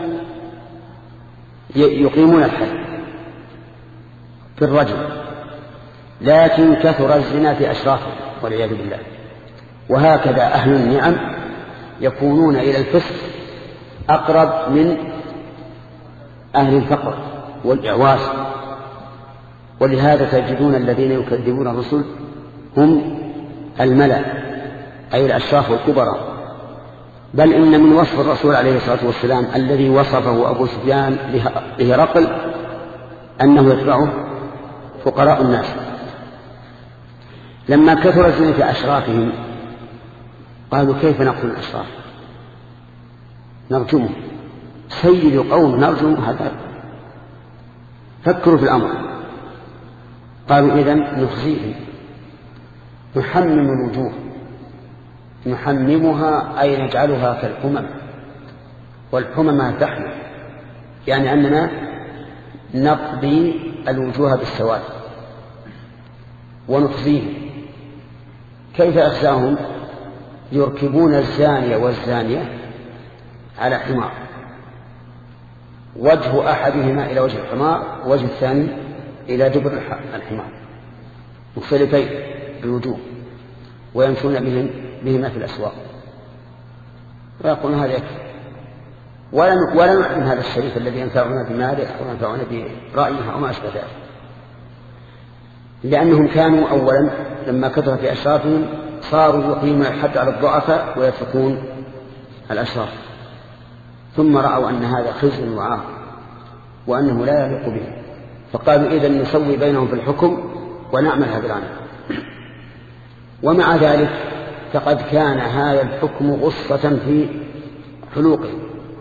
يقيمون الحد في الرجل، لكن كثر الزنا في أشرافهم والعياذ بالله. وهكذا أهل النعم يكونون إلى الفسق أقرب من أهل الفقر والإعواز. ولهذا تجدون الذين يكذبون الرسل هم الملأ أي الأشراف والكبراء. بل إن من وصف الرسول عليه الصلاة والسلام الذي وصفه أبو سفيان لهرقل أنه يتبعه فقراء الناس. لما كثر الزنا في أشرافهم قالوا كيف نقتل الأشراف؟ نرجمه، سيد قوم نرجم هذا. فكروا في الأمر، قالوا إذن نخزيهم، نحمم الوجوه، نحممها أي نجعلها كالحمم، والحمم تحمل، يعني أننا نقضي الوجوه بالسواد ونخزيهم. كيف أخزاهم؟ يركبون الزانية والزانية على حمار، وجه أحدهما إلى وجه الحمار ووجه الثاني إلى دبر الحمار، مختلفين بالوجوه، ويمشون بهم بهما في الأسواق، ويقولون هذا يكفي، ولا نحرم هذا الشريف الذي ينفعنا بماله أو ينفعنا برأيه أو ما أشبه ذلك. لأنهم كانوا أولا لما كثر في أشرافهم صاروا يقيمون الحد على الضعفاء ويتركون الأشراف، ثم رأوا أن هذا خزي وعار وأنه لا يليق به، فقالوا إذن نسوي بينهم في الحكم ونعمل هذا العمل. ومع ذلك فقد كان هذا الحكم غصة في حلوقهم،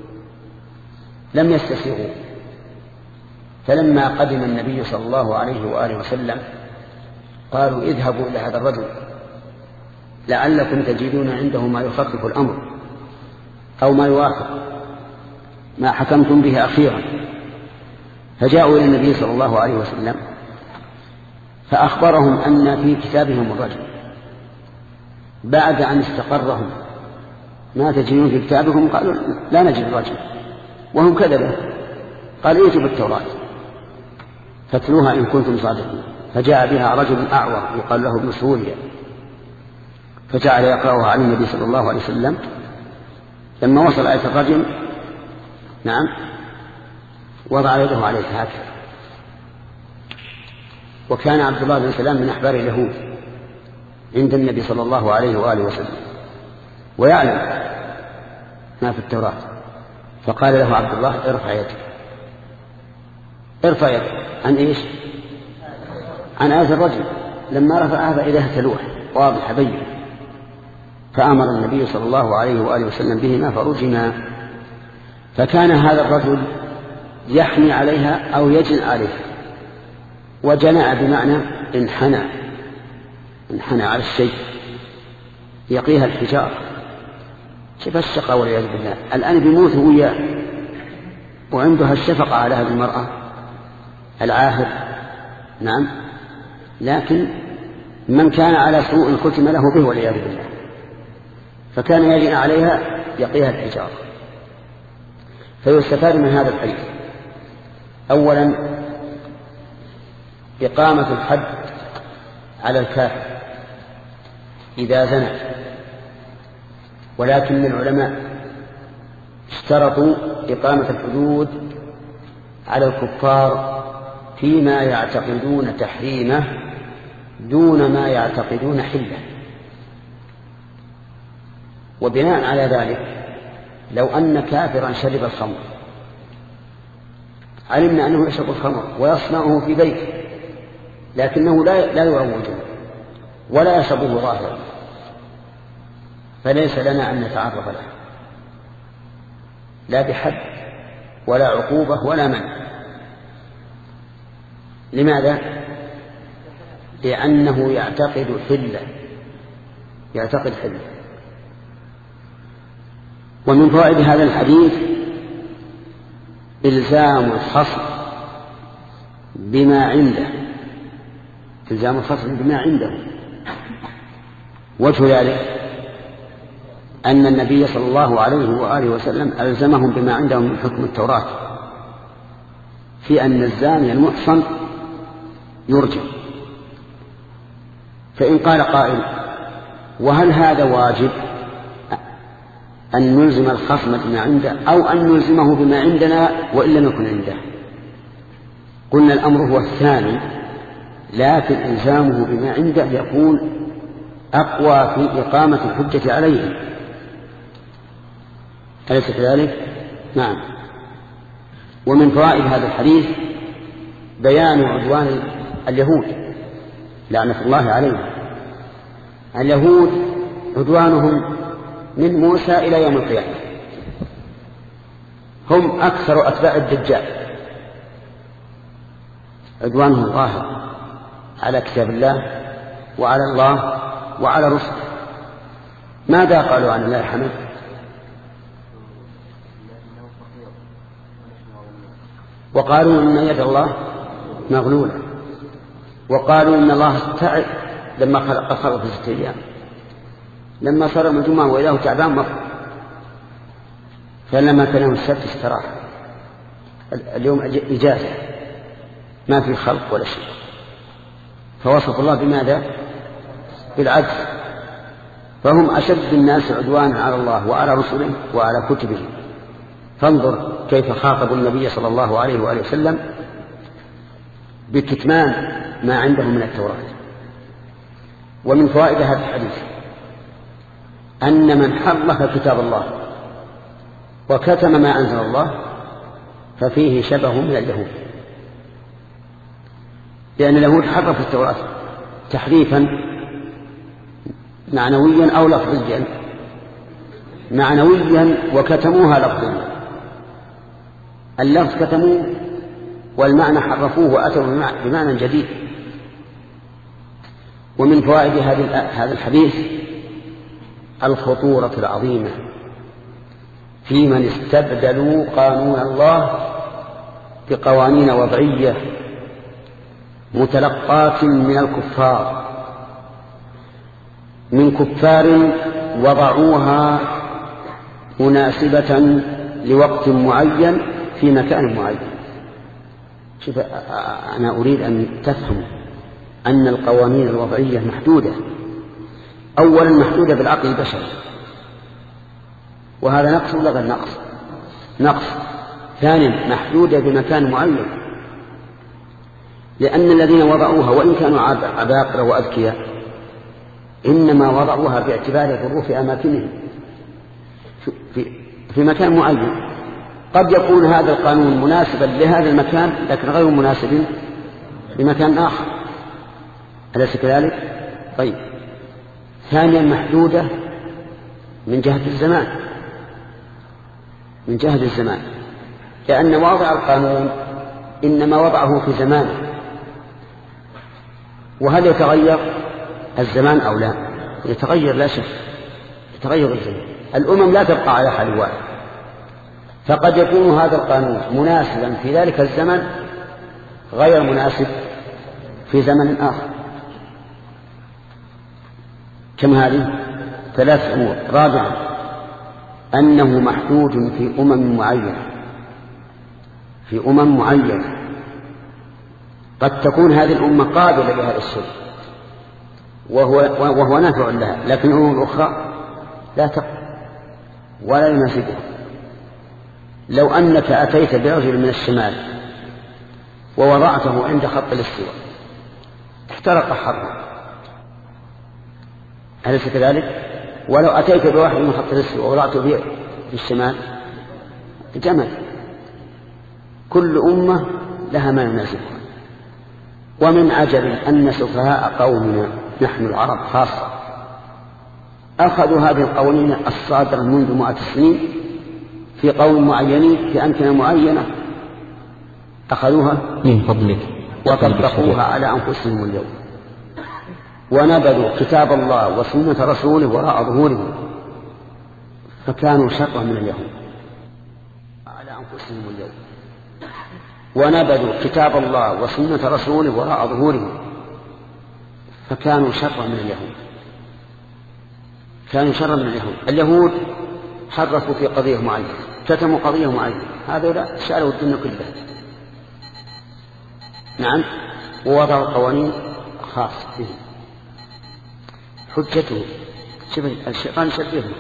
لم يستسيغوا. فلما قدم النبي صلى الله عليه وآله وسلم قالوا اذهبوا إلى هذا الرجل لعلكم تجدون عنده ما يخفف الأمر أو ما يوافق ما حكمتم به أخيرا. فجاءوا إلى النبي صلى الله عليه وسلم فأخبرهم أن في كتابهم الرجل، بعد أن استقرهم ما تجدون في كتابهم قالوا لا نجد الرجل، وهم كذبوا. قال ائتوا بالتوراة فاتلوها إن كنتم صادقين. فجاء بها رجل أعور يقال له ابن سوريا، فجعل يقرأها على النبي صلى الله عليه وسلم. لما وصل آية الرجم نعم وضع يده عليه هكذا. وكان عبد الله بن سلام من أحبار اليهود عند النبي صلى الله عليه وآله وسلم ويعلم ما في التوراة، فقال له عبد الله ارفع يدك. ارفع يدك عن إيش؟ عن آية الرجل لما رفعها فإذا تلوح واضح بين، فأمر النبي صلى الله عليه وآله وسلم بهما فرجما. فكان هذا الرجل يحني عليها أو يجن عليها، وجنع بمعنى انحنى انحنى على الشيء يقيها الحجار. شوف الشقة والعياذ بالله، الآن بيموت وياه وعندها الشفقة على هذه المرأة العاهر. نعم، لكن من كان على سوء ختم له به والعياذ بالله، فكان يجن عليها يقيها الحجار. فيستفاد من هذا الحديث أولا إقامة الحد على الكافر إذا زنى، ولكن العلماء اشترطوا إقامة الحدود على الكفار فيما يعتقدون تحريمه دون ما يعتقدون حله. وبناء على ذلك لو أن كافرا شرب الخمر، علمنا أنه يشرب الخمر ويصنعه في بيته، لكنه لا لا يروجه ولا يشربه ظاهرا، فليس لنا أن نتعرض له لا بحد ولا عقوبة ولا منع. لماذا؟ لأنه يعتقد حلة يعتقد حلة. ومن فوائد هذا الحديث إلزام الخصم بما عنده إلزام الخصم بما عنده. وجه ذلك أن النبي صلى الله عليه وآله وسلم ألزمهم بما عندهم من حكم التوراة في أن الزاني المحصن يرجم. فإن قال قائل وهل هذا واجب أن نلزم الخصم بما عنده أو أن نلزمه بما عندنا وإن لم يكن عنده؟ قلنا الأمر هو الثاني، لكن إلزامه بما عنده يكون أقوى في إقامة الحجة عليه، أليس كذلك؟ نعم. ومن فوائد هذا الحديث بيان عدوان اليهود لعنة الله عليهم. اليهود عدوانهم من موسى إلى يوم القيامة، هم أكثر أتباع الدجال، عدوانهم ظاهر على كتاب الله وعلى الله وعلى رسله. ماذا قالوا عن الله حمد؟ وقالوا إن يد الله مغلولة، وقالوا إن الله استعد لما خلق الخلق في ستة أيام، لما صار من الجمعة وإله تعبان مر، فلما كان يوم السبت استراح. اليوم إجازة ما في خلق ولا شيء، فوصف الله بماذا؟ بالعجز. فهم أشد الناس عدوانا على الله وعلى رسله وعلى كتبه. فانظر كيف خاطبوا النبي صلى الله عليه وآله وسلم بكتمان ما عندهم من التوراة. ومن فوائد هذا الحديث أن من حرف كتاب الله وكتم ما أنزل الله ففيه شبه من اليهود، لأن اليهود حرفوا التوراة تحريفا معنويا أو لفظيا. معنويا وكتموها لفظيا، اللفظ كتموه والمعنى حرفوه وأتوا بمعنى جديد. ومن فوائد هذا الحديث الخطورة العظيمة في من استبدلوا قانون الله بقوانين وضعية متلقاة من الكفار، من كفار وضعوها مناسبة لوقت معين في مكان معين. شوف، أنا أريد أن تفهم أن القوانين الوضعية محدودة. أولا محدودة بالعقل البشري، وهذا نقص ولا غير نقص؟ نقص. ثانيا محدودة بمكان معين، لأن الذين وضعوها وإن كانوا عباقرة وأذكياء إنما وضعوها باعتبار ظروف أماكنهم في, في مكان معين. قد يكون هذا القانون مناسبا لهذا المكان لكن غير مناسب لمكان آخر. أليس كذلك؟ طيب، ثانيا محدودة من جهة الزمان، من جهة الزمان، لأن واضع القانون إنما وضعه في زمانه، وهل يتغير الزمان أو لا؟ يتغير لا شك، يتغير الزمان. الأمم لا تبقى على حال واحد، فقد يكون هذا القانون مناسبا في ذلك الزمن غير مناسب في زمن آخر. كم هذه؟ ثلاث أمور. رابعا أنه محدود في أمم معينة، في أمم معينة قد تكون هذه الأمة قابلة لهذا الشيء وهو, وهو نافع لها، لكن الأمم الأخرى لا تقبل ولا يناسبها. لو أنك أتيت برجل من الشمال ووضعته عند خط الاستواء احترق حرا، أليس كذلك؟ ولو أتيت بواحد من خط الاستواء ووضعته في الشمال جمل. كل أمة لها ما يناسبها. ومن عجب أن سفهاء قومنا نحن العرب خاصة أخذوا هذه القوانين الصادرة منذ مئة سنين في قوم معينين في أمكنة معينة، أخذوها من فضلك وطبقوها على أنفسهم اليوم، ونبذوا كتاب الله وسنة رسوله وراء ظهورهم، فكانوا شرا من اليهود على أنفسهم اليوم. ونبذوا كتاب الله وسنة رسوله وراء ظهورهم، فكانوا شرا من اليهود، كانوا شرا من اليهود. اليهود حرفوا في قضية معينة، كتموا قضية معينة، هذا شالوا الدنيا كلها. نعم، ووضعوا قوانين خاصة بهم. حجته شبه الشيطان شبهه: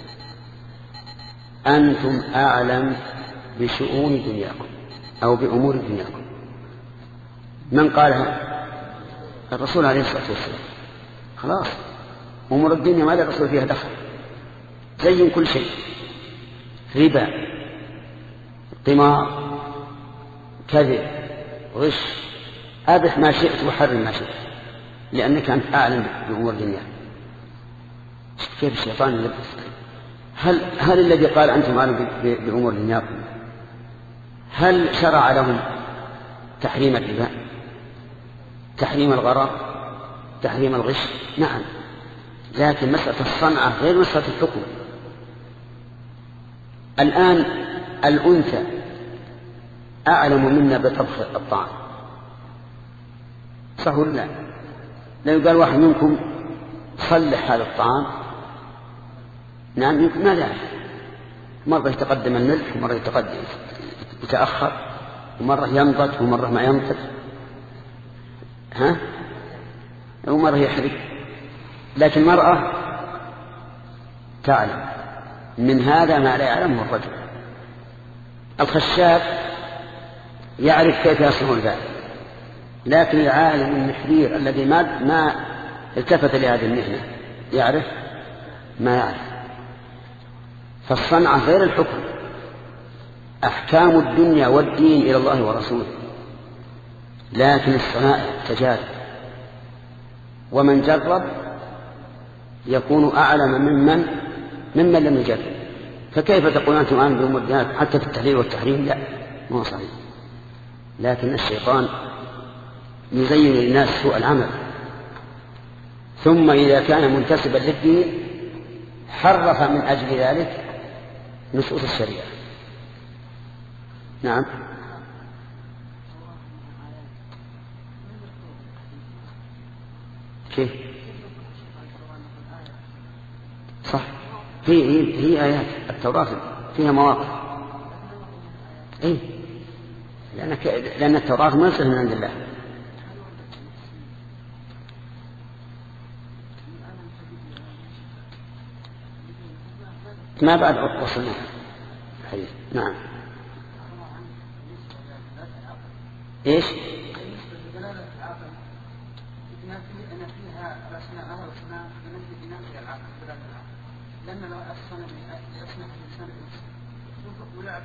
أنتم أعلم بشؤون دنياكم أو بأمور دنياكم. من قالها؟ الرسول عليه الصلاة والسلام. خلاص، أمور الدنيا ما للرسول فيها دخل، زين كل شيء، ربا، قمار، كذب، غش، أبح ما شئت وحرم ما شئت، لأنك أنت أعلم بأمور الدنيا. كيف الشيطان يلبس؟ هل, هل الذي قال أنتم أعلم بأمور دنياكم هل شرع لهم تحريم الربا، تحريم الغرام، تحريم الغش؟ نعم، لكن مسألة الصنعة غير مسألة الحكم. الآن الأنثى أعلم منا بطبخ الطعام، صح ولا لا؟ لو يقال واحد منكم صلح هذا الطعام، نعم يمكن ما يعرف، مرة يتقدم الملح ومرة يتقدم يتأخر ومرة ينضج ومرة ما ينضج، ها؟ ومرة يحرق. لكن المرأة تعلم من هذا ما لا يعلمه الرجل. الخشاب يعرف كيف يصنع ذلك، لكن العالم المحرير الذي ما ما التفت لهذه المهنة يعرف ما يعرف. فالصنعة غير الحكم، أحكام الدنيا والدين إلى الله ورسوله، لكن الصنائع تجارب، ومن جرب يكون أعلم ممن ممن لم يجرب. فكيف تقول أنتم أعلم بأمور الدنيا حتى في التحليل والتحريم؟ لا، ما صحيح. لكن الشيطان يزين للناس سوء العمل، ثم إذا كان منتسبا للدين حرف من أجل ذلك نصوص الشريعة. نعم، كيف؟ صح، هي هي, هي آيات التوراة فيها مواقف. إيه؟ لأنك لأن التوراة منزلة من عند الله. ما بعد وصلنا الحديث. نعم. إيش؟ لأن لو أصنع لأصنع الإنسان ولعب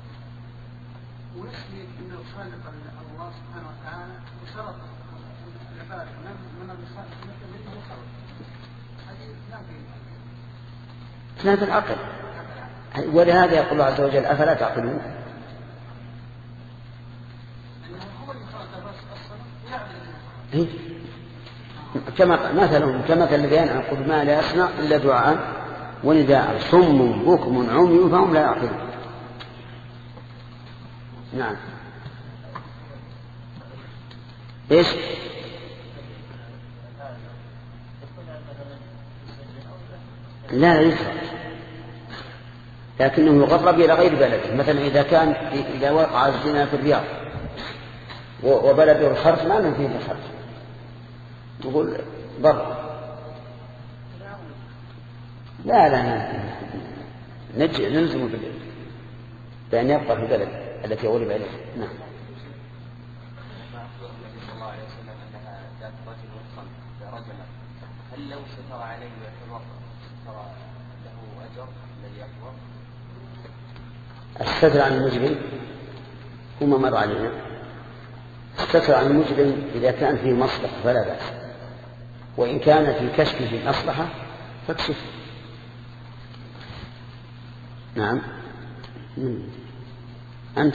ونسي أنه خالق الله سبحانه وتعالى وشرط ثلاث العقل. ولهذا يقول الله عز وجل أفلا تعقلون. إيه؟ كما مثلهم كمثل الذين ينعقد ما لا يسمع إلا دعاء ونداء صم بكم عمي فهم لا يعقلون. نعم. إيش؟ لا لا يخرج، لكنه يغرب إلى غير بلده. مثلا إذا كان إذا وقع الزنا في الرياض وبلده الخرج ما من فيه الخرج نقول ضر. لا لا نجي نلزم بأن يبقى في البلد التي ولد إليه. نعم. هل لو ستر عليه يعتبر ستر له أجر الذي أكبر؟ الستر عن المجرم هما مر علينا. الستر عن المجرم إذا كان فيه مصلحة فلا بأس، وإن كان في كشفه مصلحة فاكشف. نعم. أنت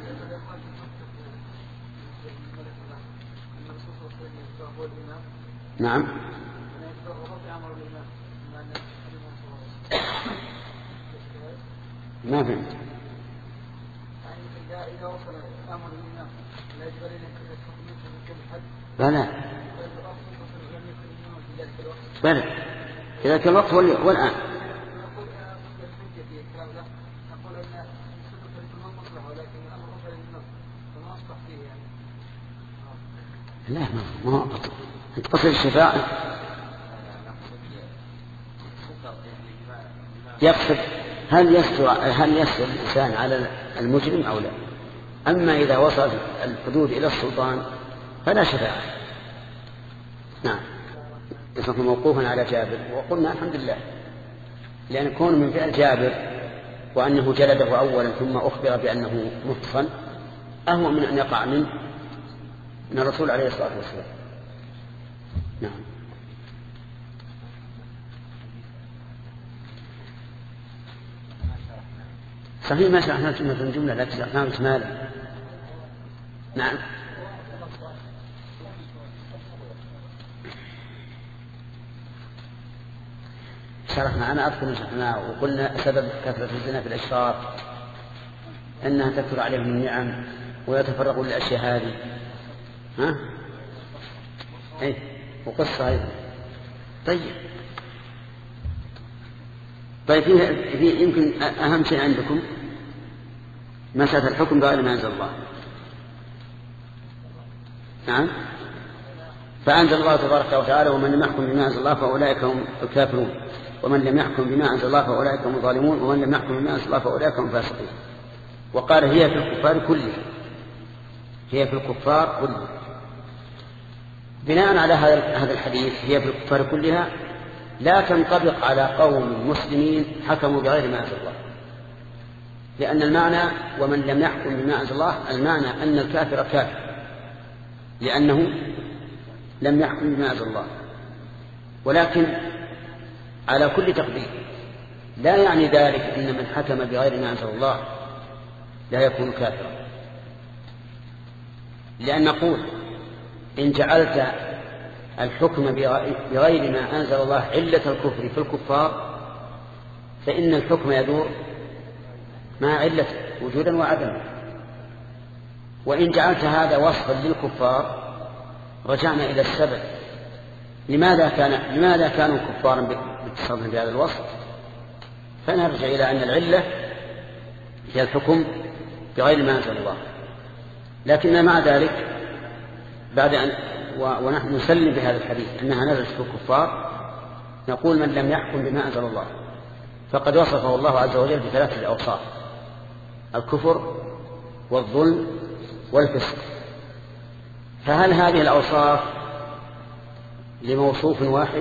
نعم. ما فهمت. بلى بلى في ذلك الوقت والآن. لا ما هو أنت قصد الشفاعة يقصد هل يسر هل يسر الإنسان على المجرم أو لا. أما إذا وصلت الحدود إلى السلطان فلا شفاعة. نعم. يصف موقوفا على جابر، وقلنا الحمد لله، لأن يكون من فعل جابر وأنه جلده أولا ثم أخبر بأنه محصن أهو من أن يقع منه من الرسول عليه الصلاة والسلام. نعم. صحيح ما شرحنا جملة جملة لكن شرحناها إجمالا. نعم. شرحنا أنا أذكر شرحناه وقلنا سبب كثرة الزنا في الأشرار أنها تكثر عليهم النعم ويتفرغون للأشياء هذه. ها؟ إيه وقصة أيضا. طيب طيب فيه, فيه يمكن أهم شيء عندكم مسألة الحكم بغير ما أنزل الله. نعم. فأنزل الله تبارك وتعالى ومن لم يحكم بما أنزل الله فأولئك هم الكافرون ومن لم يحكم بما أنزل الله فأولئك هم الظالمون ومن لم يحكم بما أنزل الله فأولئك هم الفاسقون. وقال هي في الكفار كله، هي في الكفار كله. بناء على هذا الحديث هي في الكفار كلها لا تنطبق على قوم مسلمين حكموا بغير ما أنزل الله، لأن المعنى ومن لم يحكم بما أنزل الله المعنى أن الكافر كافر لأنه لم يحكم بما أنزل الله. ولكن على كل تقدير لا يعني ذلك أن من حكم بغير ما أنزل الله لا يكون كافرا، لأن نقول إن جعلت الحكم بغير ما أنزل الله علة الكفر في الكفار فإن الحكم يدور مع علة وجودا وعدما. وإن جعلت هذا وصفا للكفار رجعنا إلى السبب، لماذا كان لماذا كانوا كفارا باتصافهم بهذا الوصف؟ فنرجع إلى أن العلة هي الحكم بغير ما أنزل الله. لكن مع ذلك بعد أن ونحن نسلم بهذا الحديث أنها نزلت في الكفار نقول من لم يحكم بما أنزل الله فقد وصفه الله عز وجل بثلاثة أوصاف: الكفر والظلم والفسق. فهل هذه الأوصاف لموصوف واحد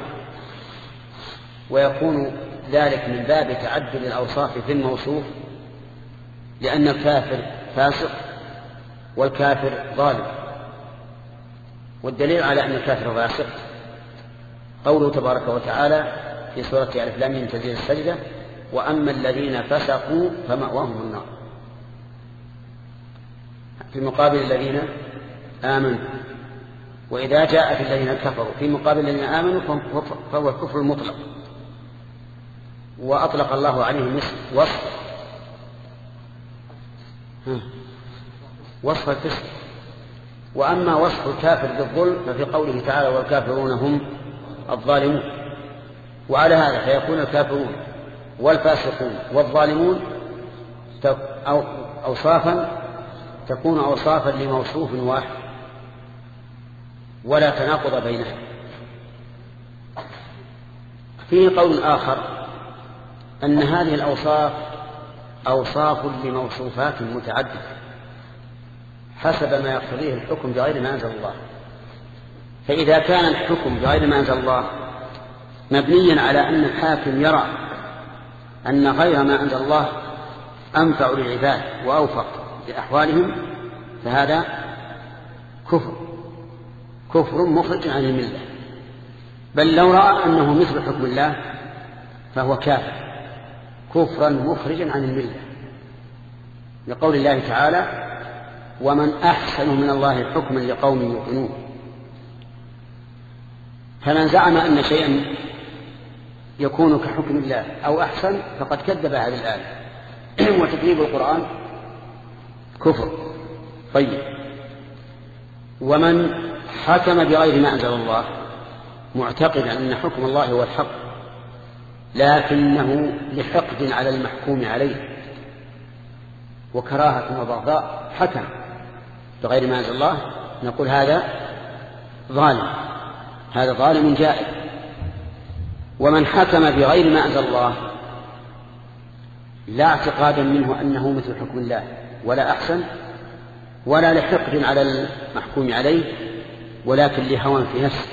ويكون ذلك من باب تعدد الأوصاف في الموصوف، لأن الكافر فاسق والكافر ظالم، والدليل على أن الكافر فاسق قوله تبارك وتعالى في سورة ألف لام ميم تنزيل السجدة: وأما الذين فسقوا فمأواهم النار. في مقابل الذين آمنوا. وإذا جاء في الذين كفروا في مقابل الذين آمنوا فهو الكفر المطلق، وأطلق الله عليه وصف وصف الفسق. وأما وصف الكافر بالظلم ففي قوله تعالى: والكافرون هم الظالمون. وعلى هذا فيكون الكافرون والفاسقون والظالمون أوصافا تكون أوصافا لموصوف واحد ولا تناقض بينها. فيه قول آخر أن هذه الأوصاف أوصاف لموصوفات متعددة حسب ما يقتضيه الحكم بغير ما أنزل الله. فإذا كان الحكم بغير ما أنزل الله مبنيا على أن الحاكم يرى أن غير ما أنزل الله أنفع للعباد وأوفق لأحوالهم فهذا كفر كفر مخرج عن الملة. بل لو رأى أنه مثل حكم الله فهو كافر كفرا مخرجا عن الملة، لقول الله تعالى: ومن أحسن من الله حكما لقوم يوقنون. فمن زعم أن شيئا يكون كحكم الله أو أحسن فقد كذب هذه الآية وتكذيب القرآن كفر. طيب، ومن حكم بغير ما أنزل الله معتقدا أن حكم الله هو الحق لكنه لحقد على المحكوم عليه وكراهة وبغضاء حكم بغير ما أنزل الله، نقول هذا ظالم هذا ظالم جائر. ومن حكم بغير ما أنزل الله لا اعتقادا منه أنه مثل حكم الله ولا أحسن ولا لحقد على المحكوم عليه، ولكن لهوى في نفسه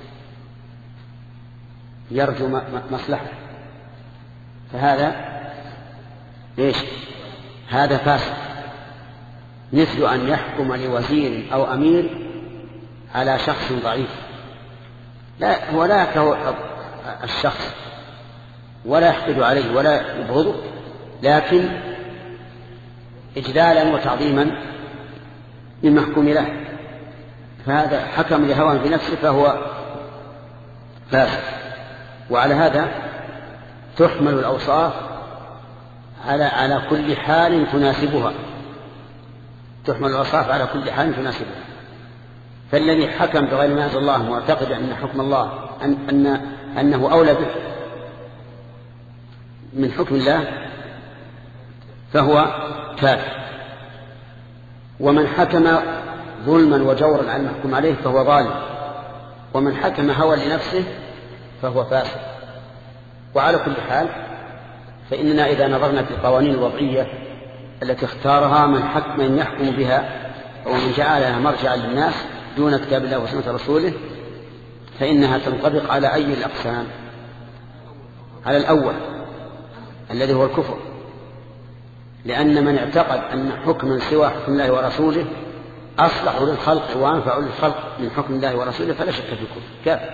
يرجو مصلحة، فهذا ليش؟ هذا فاسق. مثل أن يحكم لوزير أو أمير على شخص ضعيف، لا هو لا يكره الشخص ولا يحقد عليه ولا يبغضه، لكن إجلالا وتعظيما للمحكوم له، فهذا حكم لهوى في نفسه فهو فاسق. وعلى هذا تحمل الأوصاف على على كل حال تناسبها تحمل الأوصاف على كل حال تناسبها. فالذي حكم بغير ما أنزل الله معتقد أن حكم الله أن أن أنه أولى به من حكم الله فهو كافر. ومن حكم ظلما وجورا على المحكوم عليه فهو ظالم. ومن حكم هوى لنفسه فهو فاسق. وعلى كل حال فإننا إذا نظرنا في القوانين الوضعية التي اختارها من حكم من يحكم بها ومن جعلها مرجعا للناس دون كتاب الله وسنة رسوله فإنها تنطبق على أي الأقسام؟ على الأول الذي هو الكفر، لأن من اعتقد أن حكما سوى حكم الله ورسوله أصلح للخلق وأنفع للخلق من حكم الله ورسوله فلا شك في الكفر كافر،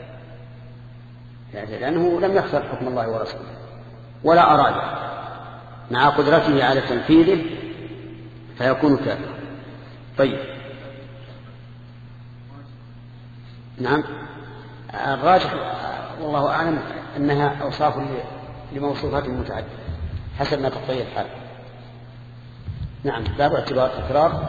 لأنه لم يختر حكم الله ورسوله ولا أراده مع قدرته على تنفيذه فيكون كافرا. طيب، نعم، الراجح والله أعلم أنها أوصاف لموصوفات متعددة حسب ما تقتضي الحال. نعم، باب اعتبار تكرار.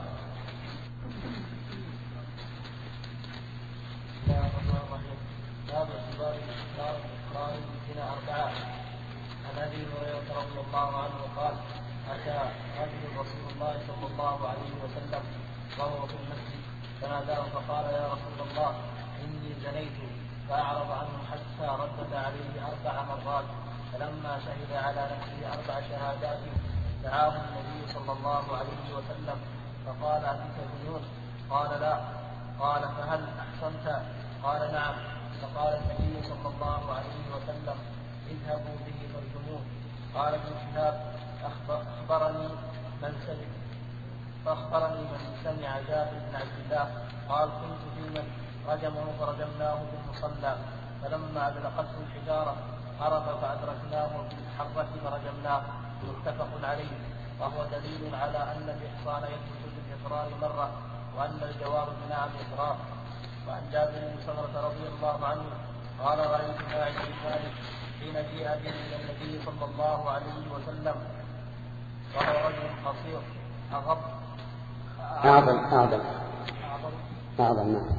عن ابي هريره رضي الله عنه قال: اتى رجل رسول الله صلى الله عليه وسلم وهو في المسجد فناداه فقال: يا رسول الله اني زنيت، فاعرض عنه حتى ردد عليه اربع مرات، فلما شهد على نفسه اربع شهادات دعاه النبي صلى الله عليه وسلم فقال: انت زنون؟ قال: لا. قال: فهل احصنت؟ قال: نعم. فقال النبي صلى الله عليه وسلم: اذهبوا به فارجموه. قال ابن شهاب: أخبرني من سمع فأخبرني من سمع جابر بن عبد الله قال كنت في من رجمه فرجمناه بالمصلى فلما أدركته الحجارة هرب فأدركناه بالحرة فرجمناه متفق عليه. وهو دليل على أن الإحصان يثبت بالإقرار مرة وأن الجواب نعم إقرار. وعن جابر بن سمرة رضي الله عنه قال رأيت ماعز بن مالك حين جيء به إلى النبي صلى الله عليه وسلم وهو رجل قصير أغض أعظم أعظم أعظم أعظم نعم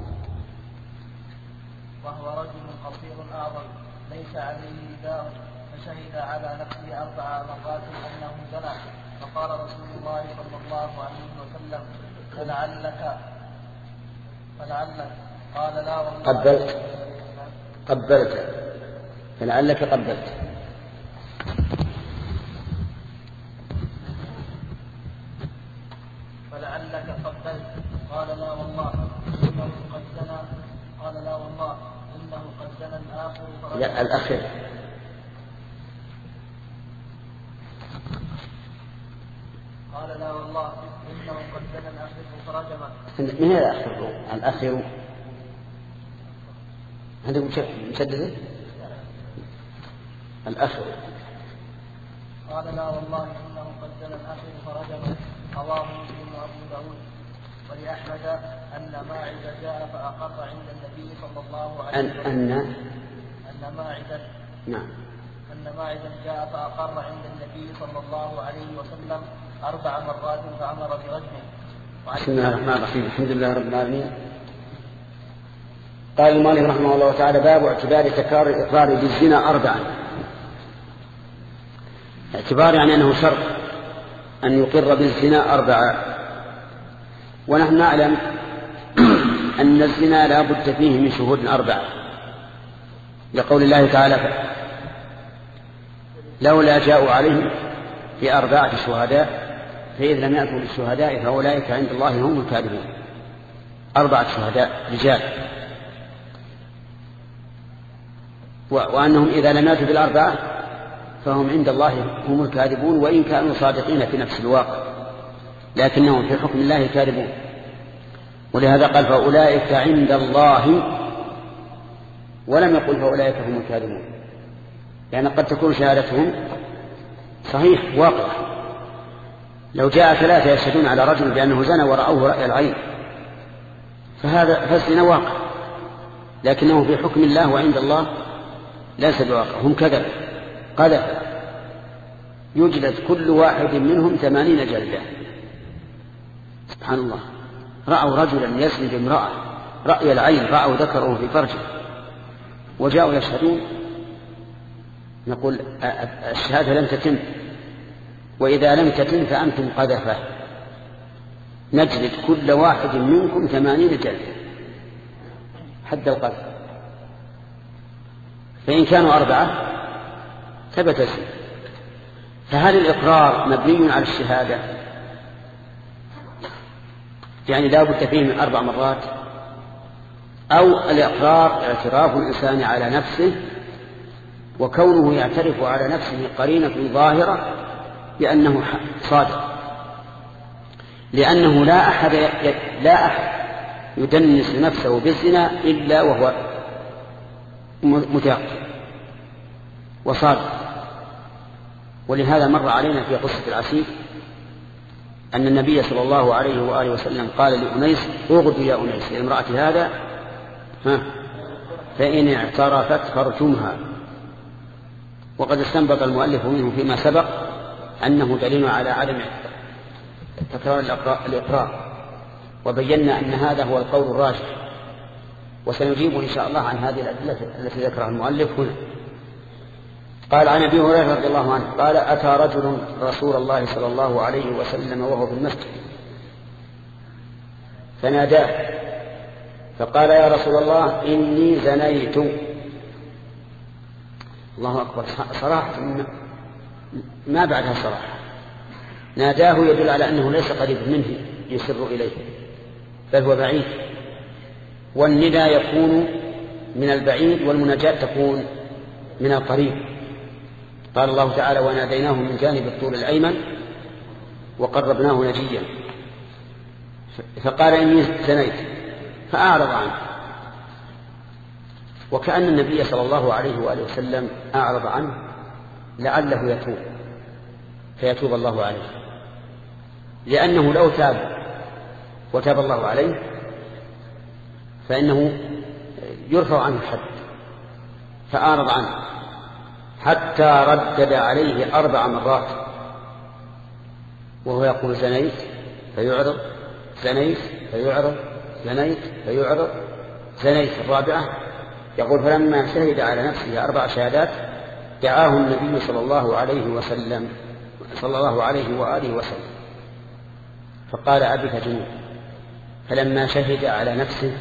وهو رجل قصير أعظم ليس عليه رداء فشهد على نفسه أربع مرات أنه زنى فقال رسول الله صلى الله عليه وسلم فلعلك فلعلك قال لا والله قبلت قبلت فلعلك قبلت فلعلك قبلت قال لا والله إنه قد زنى قال لا والله إنه قد زنى الآخر لا الأخير قال لا والله إنه قد زنى الآخر فرجمه. من هذا الأخير؟ الأخير عندك مشددة؟ الأخير قال لا والله إنه قد زنى الآخر فرجمه. رواه مسلم وأبو داود. ولأحمد أن ماعز جاء فأقر عند النبي صلى الله عليه وسلم أن أن أن ماعز نعم أن ماعزا جاء فأقر عند النبي صلى الله عليه وسلم أربع مرات فأمر برجمه. بسم الله الرحمن الرحيم الحمد لله رب العالمين. قال المؤلف رحمه الله تعالى باب اعتبار تكرار الإقرار بالزنا أربعا. اعتبار يعني أنه شرط أن يقر بالزنا أربعا. ونحن نعلم أن الزنا لا بد فيه من شهود أربعة لقول الله تعالى لولا جاءوا عليهم بأربعة شهداء فإذ لم يأتوا بالشهداء فأولئك عند الله هم الكاذبون. أربعة شهداء رجال وأنهم إذا لم يأتوا بالأربعة فهم عند الله هم الكاذبون وإن كانوا صادقين في نفس الواقع لكنهم في حكم الله كاذبون. ولهذا قال فأولئك عند الله ولم يقل فأولئك هم الكاذبون لأن قد تكون شهادتهم صحيح واقع. لو جاء ثلاثة يشهدون على رجل بأنه زنى ورأوه رأي العين فهذا فالزنا واقع لكنه في حكم الله وعند الله ليس بواقع. هم كذب قذف يجلد كل واحد منهم ثمانين جلدة. سبحان الله. رأوا رجلا يزني بامرأة رأي العين رأوا ذكره في فرجه وجاءوا يشهدون نقول الشهادة لم تتم وإذا لم تتم فأنتم قذفة نجلد كل واحد منكم ثمانين جلدة حد القذف. فإن كانوا أربعة ثبت الزنا. فهل الإقرار مبني على الشهادة يعني لا بد فيه من أربع مرات أو الإقرار اعتراف الإنسان على نفسه وكونه يعترف على نفسه قرينة ظاهرة بأنه صادق لأنه لا أحد لا أحد يدنس نفسه بالزنا إلا وهو متيقن وصادق. ولهذا مر علينا في قصة العسيف أن النبي صلى الله عليه وآله وسلم قال لأنيس اغد يا أنيس لامرأة هذا ها فإن اعترفت فارجمها. وقد استنبط المؤلف منه فيما سبق أنه دليل على عدم تكرار الإقرار وبينا أن هذا هو القول الراجح وسنجيب إن شاء الله عن هذه الأدلة التي ذكرها المؤلف هنا. قال عن أبي هريرة رضي الله عنه قال أتى رجل رسول الله صلى الله عليه وسلم وهو في المسجد فناداه فقال يا رسول الله إني زنيت. الله أكبر. صراحة ما بعدها صراحة ناداه يدل على أنه ليس قريب منه يسر إليه بل هو بعيد والندى يكون من البعيد والمناجاة تكون من القريب. قال الله تعالى وناديناه من جانب الطول الأيمن وقربناه نجيا. فقال إني زنيت فأعرض عنه، وكأن النبي صلى الله عليه وآله وسلم أعرض عنه لعله يتوب فيتوب الله عليه، لأنه لو تاب وتاب الله عليه فإنه يرفع عنه الحد، فأعرض عنه حتى ردد عليه أربع مرات وهو يقول زنيت فيعرض، زنيت فيعرض، زنيت فيعرض، زنيت الرابعة. يقول فلما شهد على نفسه أربع شهادات دعاه النبي صلى الله عليه وسلم صلى الله عليه وآله وسلم فقال أبك جنون. فلما شهد على نفسه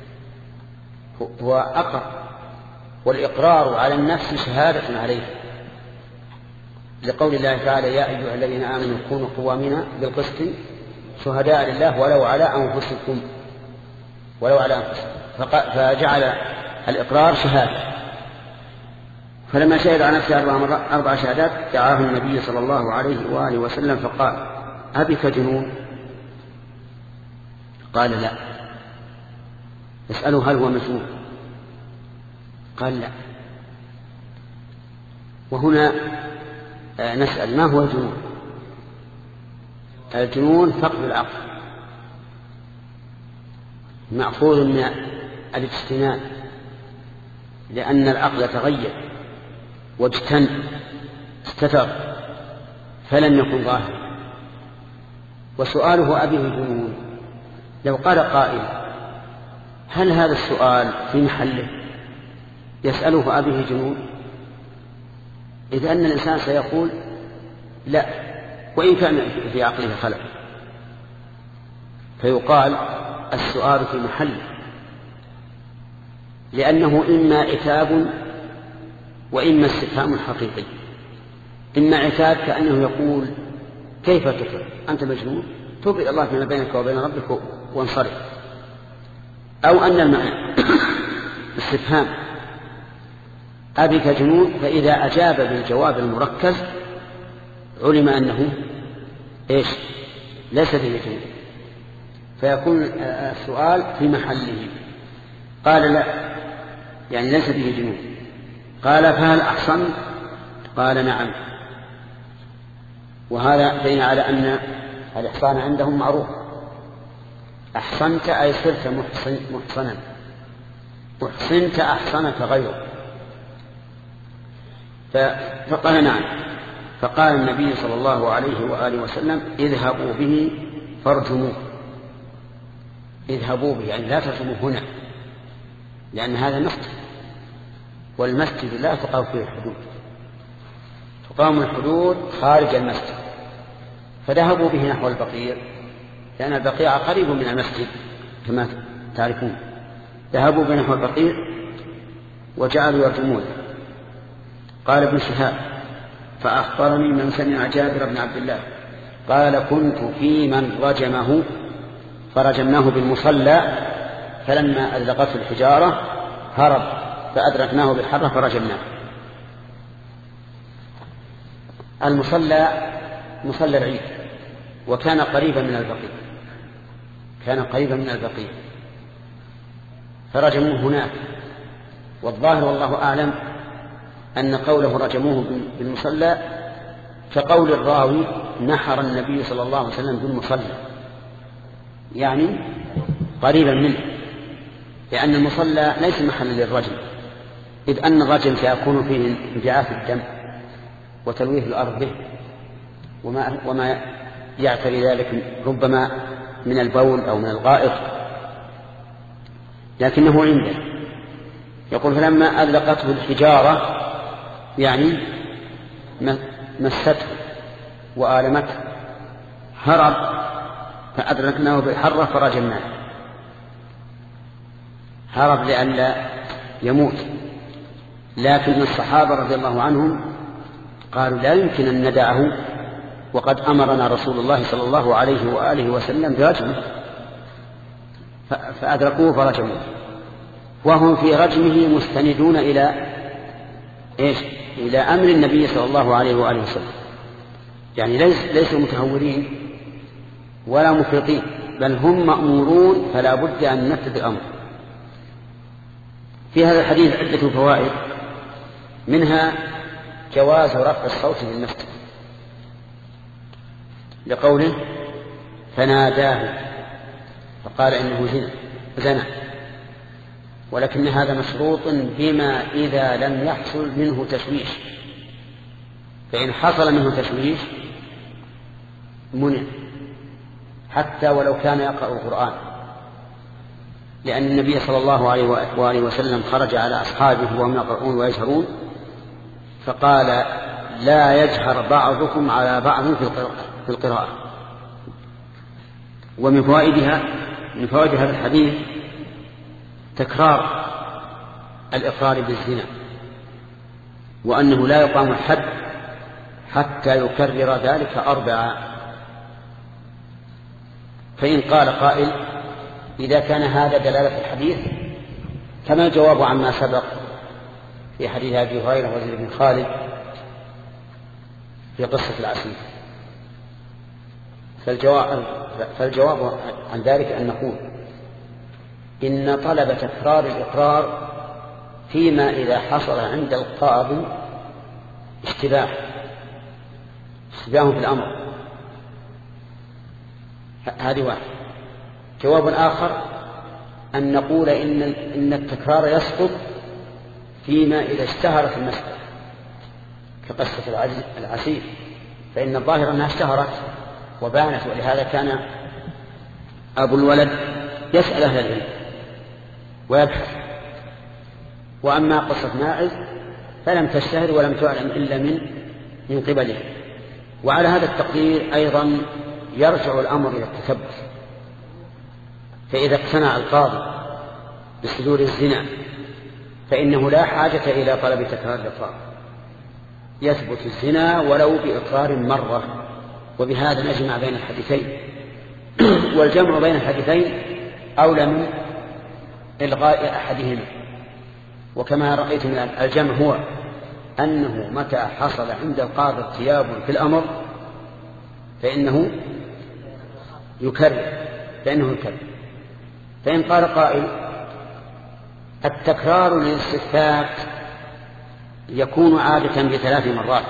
هو أقر، والإقرار على النفس شهادة عليه، لقول الله تعالى يا أيها الذين آمنوا كونوا قوامين بالقسط شهداء لله ولو على أنفسكم ولو على أنفسكم، فجعل الإقرار شهادة. فلما شهد على نفسه أربع, أربع شهادات دعاه النبي صلى الله عليه وآله وسلم فقال أبك جنون؟ قال لا. يسأله هل هو مجنون؟ قال لا. وهنا نسأل ما هو الجنون؟ الجنون فقد العقل، مأخوذ من الاجتنان، لأن العقل تغير واجتن استتر فلم يكن ظاهر. وسؤاله أبيه الجنون، لو قال قائل هل هذا السؤال في محله يسأله أبيه جنون؟ إذ أن الإنسان سيقول لا وإن كان في عقله خلل، فيقال السؤال في محله، لأنه إما عتاب وإما استفهام حقيقي. إما عتاب كأنه يقول كيف تفعل أنت مجنون، توب إلى الله فيما بينك وبين ربك وانصرف، أو أن المعنى استفهام أبك جنون، فإذا أجاب بالجواب المركز علم أنه إيش ليس به جنون، فيكون السؤال في محله. قال لا يعني ليس به جنون. قال فهل أحصنت؟ قال نعم. وهذا بين على أن الإحصان عندهم معروف، أحصنت أي صرت محصن محصنا، أحصنت أحصنك غيره. فقال نعم. فقال النبي صلى الله عليه وآله وسلم اذهبوا به فارجموه. اذهبوا به يعني لا ترجموه هنا، لأن هذا مسجد، والمسجد لا تقام فيه الحدود، تقام الحدود خارج المسجد. فذهبوا به نحو البقيع، لأن البقيع قريب من المسجد كما تعرفون. ذهبوا به نحو البقيع وجعلوا يرجمونه. قال ابن شهاب فأخبرني من سمع جابر بن عبد الله قال كنت في من رجمه فرجمناه بالمصلى، فلما أذلقته الحجارة هرب فأدركناه بالحرة فرجمناه. المصلى مصلى العيد، وكان قريبا من البقيع، كان قريبا من البقيع فرجموه هناك. والظاهر والله أعلم أن قوله رجموه بالمصلى كقول الراوي نحر النبي صلى الله عليه وسلم بالمصلى، يعني قريبا منه، لأن المصلى ليس محلا للرجم، إذ أن الرجم سيكون فيه انبعاث الدم وتلويث الأرض به وما, وما يعتري ذلك ربما من البول أو من الغائط، لكنه عنده. يقول فلما أذلقته الحجارة يعني مسته وآلمته هرب فأدركناه بالحرة فرجمناه. هرب لئلا يموت. لكن الصحابة رضي الله عنهم قالوا لا يمكن أن ندعه وقد أمرنا رسول الله صلى الله عليه وآله وسلم برجمه، فأدركوه فرجموه، وهم في رجمه مستندون إلى إيش؟ إلى أمر النبي صلى الله عليه وآله وسلم، يعني ليس ليسوا متهورين ولا مفرطين، بل هم مأمورون فلا بد أن ننفذ الأمر. في هذا الحديث عدة فوائد، منها جواز رفع الصوت في المسجد لقوله فناداه فقال إنه زنا زنا، ولكن هذا مشروط بما إذا لم يحصل منه تشويش، فإن حصل منه تشويش منع حتى ولو كان يقرأ القرآن، لأن النبي صلى الله عليه وآله وسلم خرج على أصحابه وهم يقرؤون ويجهرون فقال لا يجهر بعضكم على بعض في القراءة. ومن فوائدها من فوائد هذا الحديث تكرار الإقرار بالزنا، وأنه لا يقام الحد حتى يكرر ذلك أربعة. فإن قال قائل إذا كان هذا دلالة الحديث كما الجواب عما سبق في حديث أبي هريرة وزيد بن خالد في قصة العسير، فالجواب, فالجواب عن ذلك أن نقول إن طلب تكرار الإقرار فيما إذا حصل عند القاضي اشتباه اشتباه في الأمر، هذه واحد. جواب آخر أن نقول إن, إن التكرار يسقط فيما إذا اشتهرت المسألة كقصة العسير، فإن الظاهر أنها اشتهرت وبانت، ولهذا كان أبو الولد يسأل أهل العلم ويبحث. وأما قصة ماعز فلم تشتهر ولم تعلم إلا من من قبله. وعلى هذا التقدير أيضا يرجع الأمر إلى التثبت، فإذا اقتنع القاضي بصدور الزنا فإنه لا حاجة إلى طلب تكرار الإقرار، يثبت الزنا ولو بإقرار مرة، وبهذا نجمع بين الحديثين. والجمع بين الحديثين أولى من إلغاء أحدهما. وكما رأيت من الجمع هو أنه متى حصل عند القاضي ارتياب في الأمر فإنه يكرر فإنه يكرر. فإن قال قائل التكرار للاستثبات يكون عادة بثلاث مرات،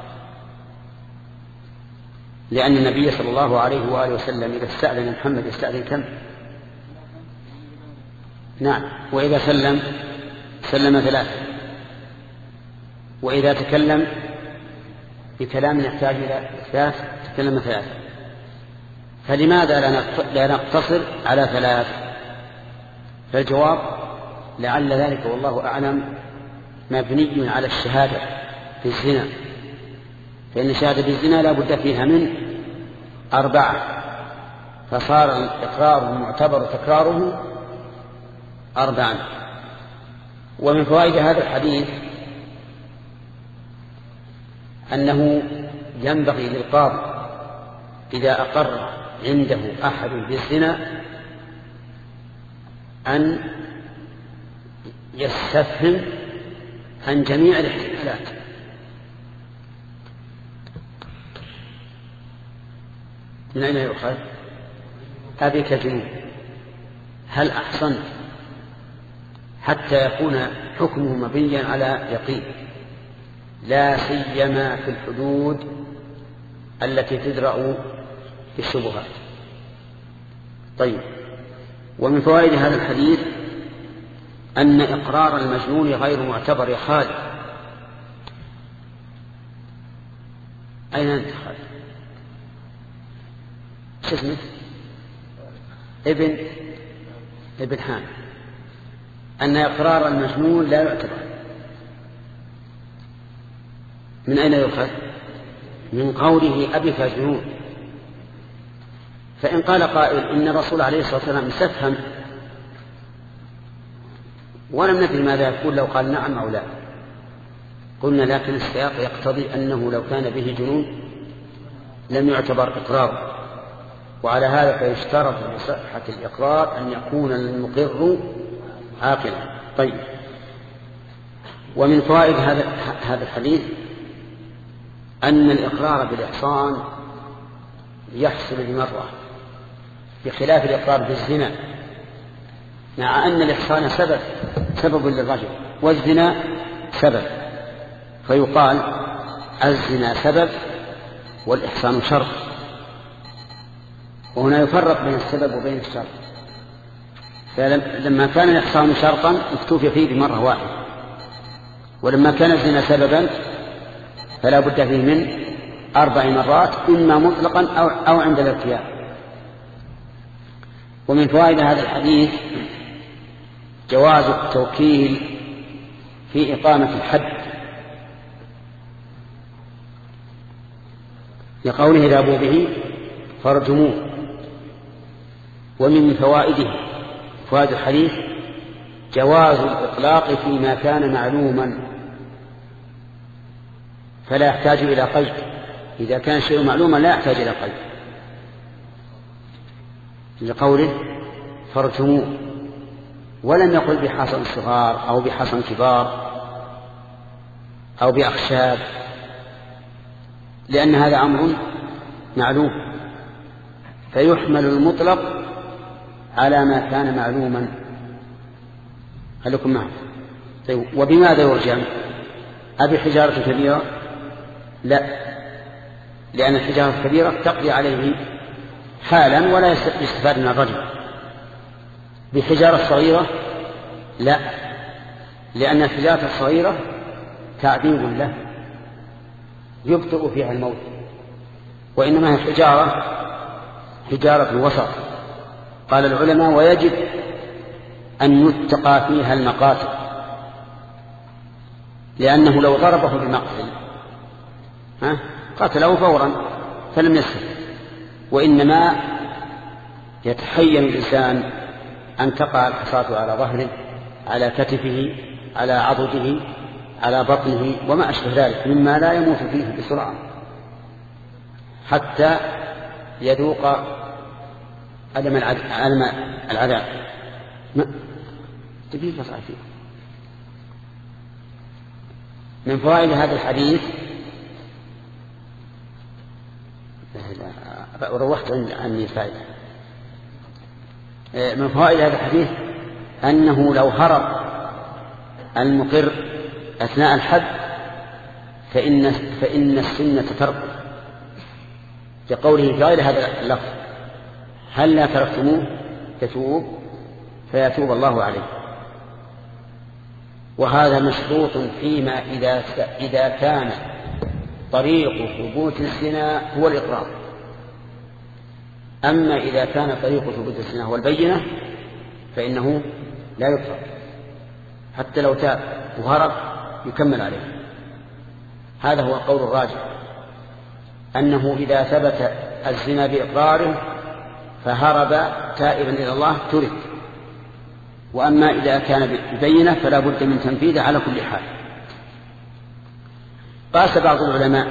لأن النبي صلى الله عليه وآله وسلم إذا استأذن محمد يستأذن كم؟ نعم. وإذا سلم سلم ثلاثة، وإذا تكلم بكلام يحتاج إلى إثبات تكلم ثلاثة. فلماذا لا نقتصر على ثلاث؟ فالجواب لعل ذلك والله أعلم مبني على الشهادة في الزنا، فإن الشهادة في الزنا لا بد فيها من أربعة، فصار الإقرار المعتبر تكراره أربعا. ومن فوائد هذا الحديث أنه ينبغي للقاضي إذا أقر عنده أحد بالزنا أن يستفهم عن جميع الاحتمالات، من أين يؤخذ؟ أبيك جنون، هل أحصنت؟ حتى يكون حكمه مبنيا على يقين، لا سيما في الحدود التي تدرأ بالشبهات. طيب، ومن فوائد هذا الحديث أن إقرار المجنون غير معتبر يا خالد. أين أنت خالد؟ شو اسمك؟ ابن ابن حامد. أن إقرار المجنون لا يعتبر. من أين يؤخذ؟ من قوله أبك جنون. فإن قال قائل إن الرسول عليه الصلاة والسلام استفهم ولم ندري ماذا يقول لو قال نعم أو لا، قلنا لكن السياق يقتضي أنه لو كان به جنون لم يعتبر إقرار، وعلى هذا فيشترط لصحة الإقرار أن يكون المقر عاقلا. طيب، ومن فوائد هذا هذا الحديث أن الإقرار بالإحصان يحصل بمرة بخلاف الإقرار بالزنا، مع أن الإحصان سبب سبب للرجل والزنا سبب، فيقال الزنا سبب والإحصان شرط. وهنا يفرق بين السبب وبين الشرط، فلما كان الإحصان شرطا اكتفي فيه بمرة واحدة، ولما كان الزنا سببا فلا بد فيه من أربع مرات، إما مطلقا أو, أو عند الارتياب. ومن فوائد هذا الحديث جواز التوكيل في إقامة الحد، لقوله ذابوا به فارجموه. ومن فوائده فوائد الحديث جواز الإطلاق فيما كان معلوما فلا يحتاج إلى قيد. إذا كان شيء معلوما لا يحتاج إلى قيد، لقوله فارجموه، ولم يقل بحصن صغار أو بحصن كبار أو بأخشاب، لأن هذا أمر معلوم، فيحمل المطلق على ما كان معلوما. خليكم معه. طيب وبماذا يرجم؟ أبي حجارة كبيرة؟ لا، لأن الحجارة الكبيرة تقضي عليه حالا ولا يستفاد من الرجم. بحجارة صغيرة؟ لا، لأن الحجارة الصغيرة تعذيب له يبطئ فيها الموت، وإنما هي حجارة حجارة وسط. قال العلماء ويجب أن يتقى فيها المقاتل، لأنه لو ضربه بمقتل ها قتله فورا فلم يسر، وإنما يتحين الإنسان أن تقع الحصاة على ظهره، على كتفه، على عضده، على بطنه وما أشبه ذلك مما لا يموت فيه بسرعة حتى يذوق ألم العذاب. من فوائد هذا الحديث روحت عني فائدة. من فوائد هذا الحديث أنه لو هرب المقر أثناء الحد فإن, فإن السنة ترك، لقوله في غير هذا اللفظ هل لا تركتموه تتوب فيتوب الله عليه. وهذا مشروط فيما إذا, إذا كان طريق ثبوت الزنا هو الإقرار. أما إذا كان طريق ثبوت الزنا هو البينة فإنه لا يكفر، حتى لو تاب وهرب يكمل عليه. هذا هو القول الراجح، أنه إذا ثبت الزنا بإقراره فهرب تائبا إلى الله ترك، وأما إذا كان ببينة فلا بد من تنفيذه على كل حال. قاس بعض العلماء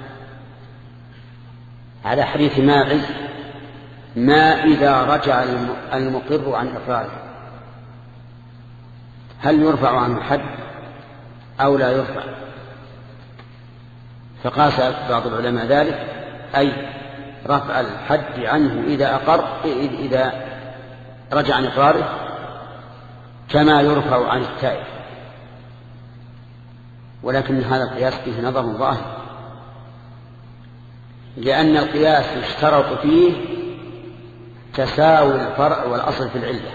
على حديث ماعز ما إذا رجع المقر عن إقراره هل يرفع عنه حد أو لا يرفع؟ فقاس بعض العلماء ذلك أي رفع الحد عنه إذا أقر إذا رجع عن إقراره كما يرفع عن التائب، ولكن هذا القياس فيه نظر ظاهر، لأن القياس يشترط فيه تساوي الفرع والأصل في العلة،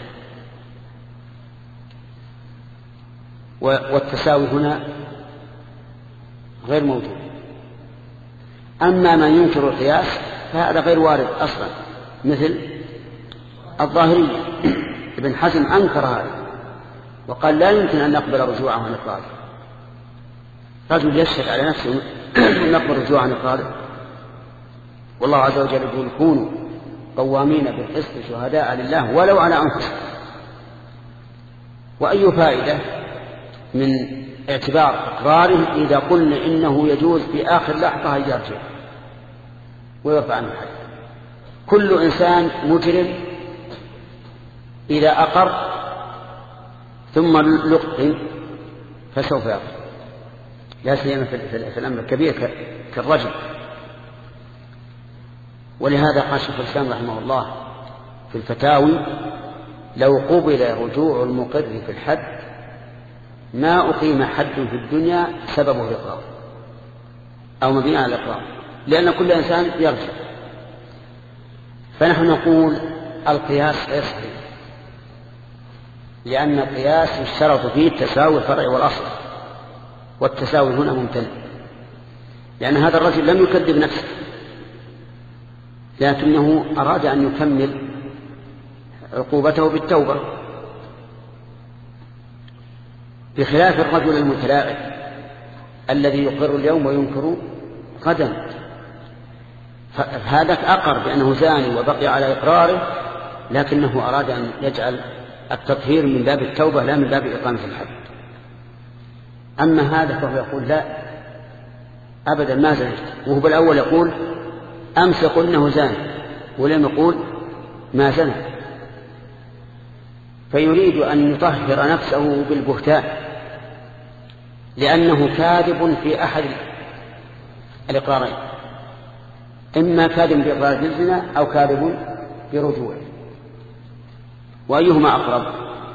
والتساوي هنا غير موجود. أما من ينكر القياس فهذا غير وارد أصلا، مثل الظاهرية. ابن حزم أنكر هذا وقال لا يمكن أن نقبل رجوعه عن إقراره. رجل يشهد على نفسه نقبل رجوعه عن إقراره، والله عز وجل يقول كونوا قوامين بالقسط شهداء لله ولو على أنفسهم. وأي فائدة من اعتبار إقراره إذا قلنا إنه يجوز في آخر لحظة يرجع ويرفع عنه الحد؟ كل إنسان مجرم إذا أقر ثم لقن فسوف يقر، لا سيما في الأمر الكبير كالرجل. ولهذا قال شيخ الإسلام رحمه الله في الفتاوي: لو قبل رجوع المقر في الحد ما أقيم حد في الدنيا سببه الإقرار أو مبني على الإقرار، لأن كل إنسان يرجع. فنحن نقول القياس غير صحيح، لأن القياس يشترط فيه تساوي الفرع والأصل، والتساوي هنا ممتنع، لأن هذا الرجل لم يكذب نفسه، لكنه أراد أن يكمل عقوبته بالتوبة، بخلاف الرجل المتلاعب الذي يقر اليوم وينكر غدا. فهذا أقر بأنه زاني وبقي على إقراره، لكنه أراد أن يجعل التطهير من باب التوبة لا من باب إقامة الحد. أما هذا فهو يقول: لا أبدا ما زنيت، وهو بالأول يقول أمس يقول إنه زاني ولم يقول ما زنى، فيريد أن يطهر نفسه بالبهتان، لأنه كاذب في أحد الإقرارين، إما كاذب بإقرار بالزنا أو كاذب برجوعه. وأيهما أقرب؟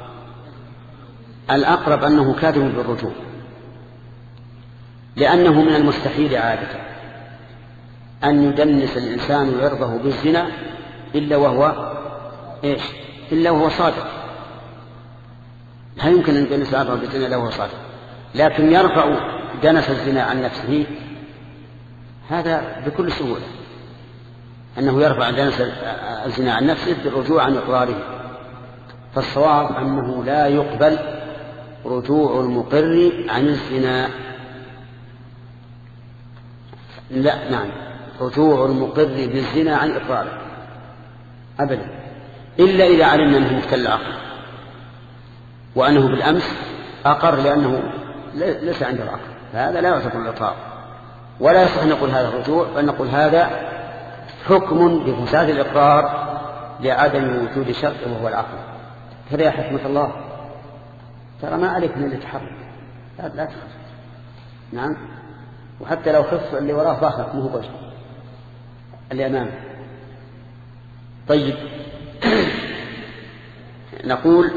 الأقرب أنه كاذب بالرجوع، لأنه من المستحيل عادة أن يدنس الإنسان عرضه بالزنا إلا وهو إيش؟ إلا وهو صادق. لا يمكن أن يدنس عرضه بالزنا إلا وهو صادق، لكن يرفع دنس الزنا عن نفسه هذا بكل سهولة، أنه يرفع دنس الزنا عن نفسه بالرجوع عن إقراره. فالصواب أنه لا يقبل رجوع المقر عن الزنا، لا نعم رجوع المقر بالزنا عن إقراره أبدا، إلا إذا علمنا أنه مختل عقل وأنه بالأمس أقر لأنه ليس عنده العقل، فهذا لا يعتبر الإقرار، ولا يصح نقول هذا الرجوع، بل نقول هذا حكم بفساد الإقرار لعدم وجود شرط وهو العقل. هذا يا حكمة الله، ترى ما عليك من التحرك، لا لا تخف. نعم، وحتى لو خف اللي وراه فاخر مو هو بشر اللي أمامه. طيب نقول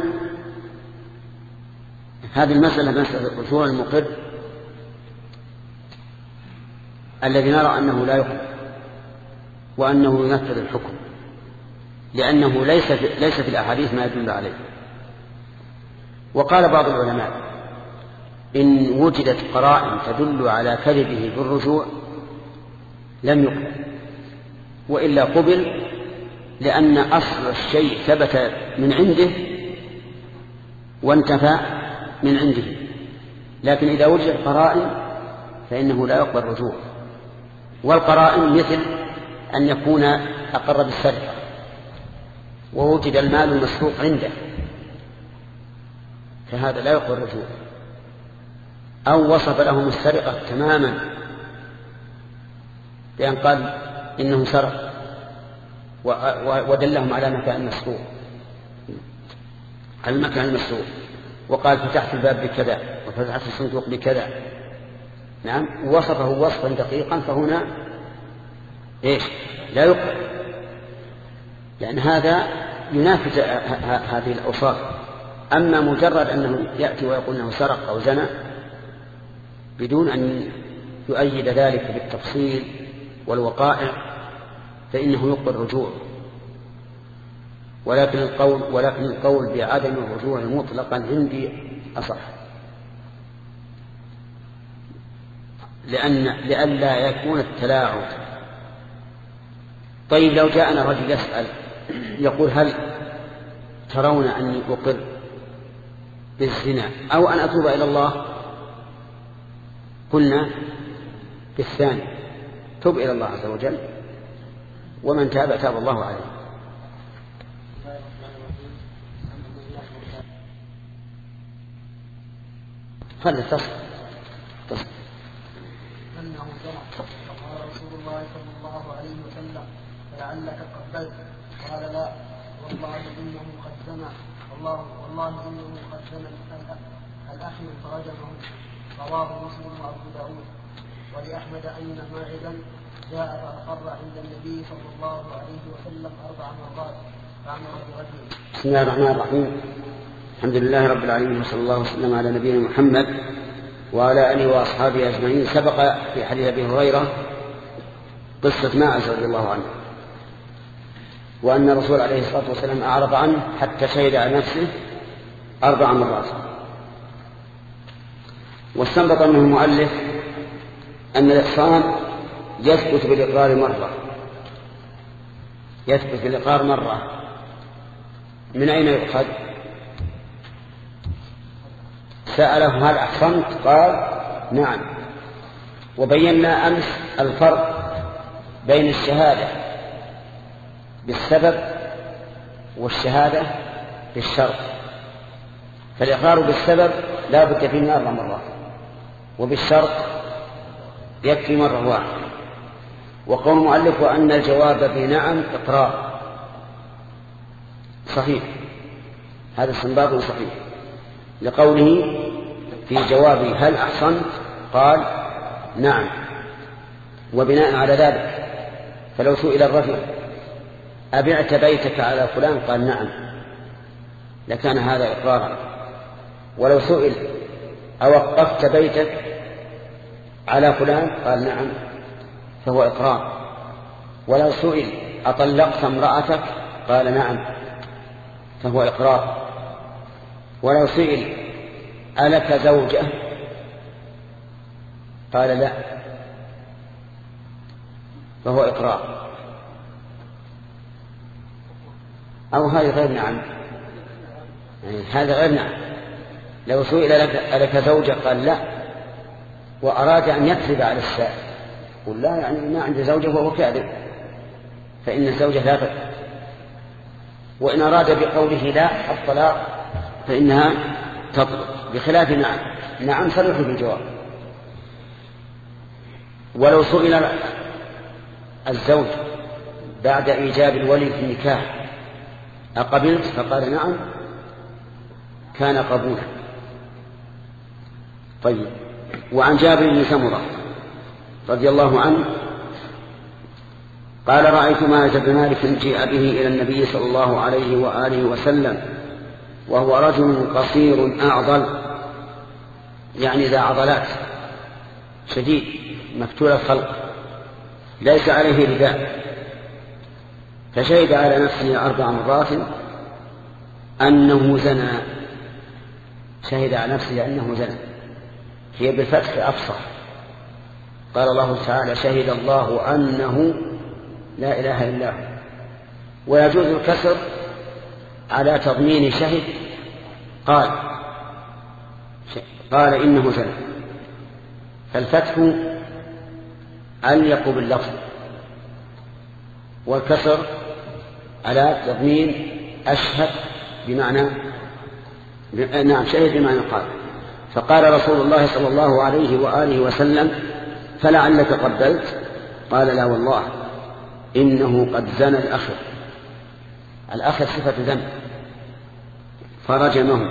هذه المسألة مسألة رجوع المقر الذي نرى أنه لا يقبل وأنه ينفذ الحكم، لأنه ليس في, ليس في الأحاديث ما يدل عليه. وقال بعض العلماء إن وجدت قرائن تدل على كذبه بالرجوع لم يقبل، وإلا قبل، لأن أصل الشيء ثبت من عنده وانتفى من عنده. لكن إذا وجدت قرائن فإنه لا يقبل الرجوع، والقرائن مثل أن يكون أقر بالسرقة ووجد المال المسروق عنده، فهذا لا يقبل الرجوع. أو وصف لهم السرقة تماما بأن قال إنه سرق ودلهم على مكان المسروق، على المكان المسروق، وقال فتحت الباب بكذا وفتحت الصندوق بكذا. نعم، وصفه وصفا دقيقا، فهنا إيش؟ لا يقبل، لأن هذا ينافذ هذه الأوصاف. أما مجرد أنه يأتي ويقول أنه سرق أو زنى بدون أن يؤيد ذلك بالتفصيل والوقائع فإنه يقبل الرجوع. ولكن القول ولكن القول بعدم الرجوع مطلقا عندي أصح، لأن لئلا يكون التلاعب. طيب لو جاءنا رجل يسأل يقول هل ترون أني أقر بالزنا أو أن أتوب إلى الله؟ قلنا بالثاني، تب إلى الله عز وجل، ومن تاب تاب الله عليه. خلي تصل تصل أنه زنى فقال رسول الله صلى الله عليه وسلم فلعلك قبلت، قال لا والله إنه قد زنى، والله والله إنه قد زنى الأخير فرجمه. رواه مسلم وأبو داود. ولأحمد أن ماعدا جاء فأقر عند النبي صلى الله عليه وسلم أربع مرات بسم الله الرحمن الرحيم. الحمد لله رب العالمين، وصلى الله وسلم على نبينا محمد وعلى آله وأصحابه أجمعين. سبق في حديث أبي هريرة قصة ماعز رضي الله عنه، وأن الرسول عليه الصلاة والسلام أعرض عنه حتى شهد على نفسه أربع مرات. واستنبط منه المؤلف أن الإحصان يثبت بالإقرار مرة، يثبت بالإقرار مرة. من أين يؤخذ؟ سأله هل أحصنت؟ قال نعم. وبينا أمس الفرق بين الشهادة بالسبب والشهادة بالشرط. فالإقرار بالسبب لا بد فيه من أربع مرات، وبالشرط يكفي مرة واحدة. وقول المؤلف وأن الجواب بنعم إقرار صحيح، هذا استنباط صحيح لقوله في جوابه هل أحصنت؟ قال نعم. وبناء على ذلك فلو سئل الرجل أبعت بيتك على فلان؟ قال نعم، لكان هذا إقرارا. ولو سئل أوقفت بيتك على فلان؟ قال نعم، فهو إقرار. ولو سئل أطلقت امرأتك؟ قال نعم، فهو إقرار. ولو سئل ألك زوجة؟ قال لا، فهو إقرار. أو هذا غير نعم، يعني هذا غير نعم. لو سئل ألك زوجة؟ قال لا، وأراد أن يكذب على السائل، قل لا يعني ما عندي زوجة وهو كاذب، فإن الزوجة لا تطلق. وإن أراد بقوله لا الطلاق فإنها تطلق، بخلاف نعم. نعم صريح بالجواب. ولو سئل الزوج بعد إيجاب الولي في النكاح أقبلت؟ فقال نعم، كان قبولا. طيب. وعن جابر بن سمرة رضي الله عنه قال رأيت ماعز بن مالك جيء به إلى النبي صلى الله عليه وآله وسلم وهو رجل قصير أعضل، يعني ذا عضلات، شديد مفتول الخلق، ليس عليه رداء. فشهد على نفسه أربع مرات أنه زنى، شهد على نفسه أنه زنى، هي بالفتح أفصح. قال الله تعالى شهد الله أنه لا إله إلا هو. ويجوز الكسر على تضمين شهد، قال قال إنه زنى، فالفتح أليق باللفظ، والكسر على تضمين أشهد بمعنى نعم شهد بمعنى قال. فقال رسول الله صلى الله عليه وآله وسلم فلعلك قبلت؟ قال لا والله إنه قد زنى الأخر. الأخر صفة ذنب، فرجمه.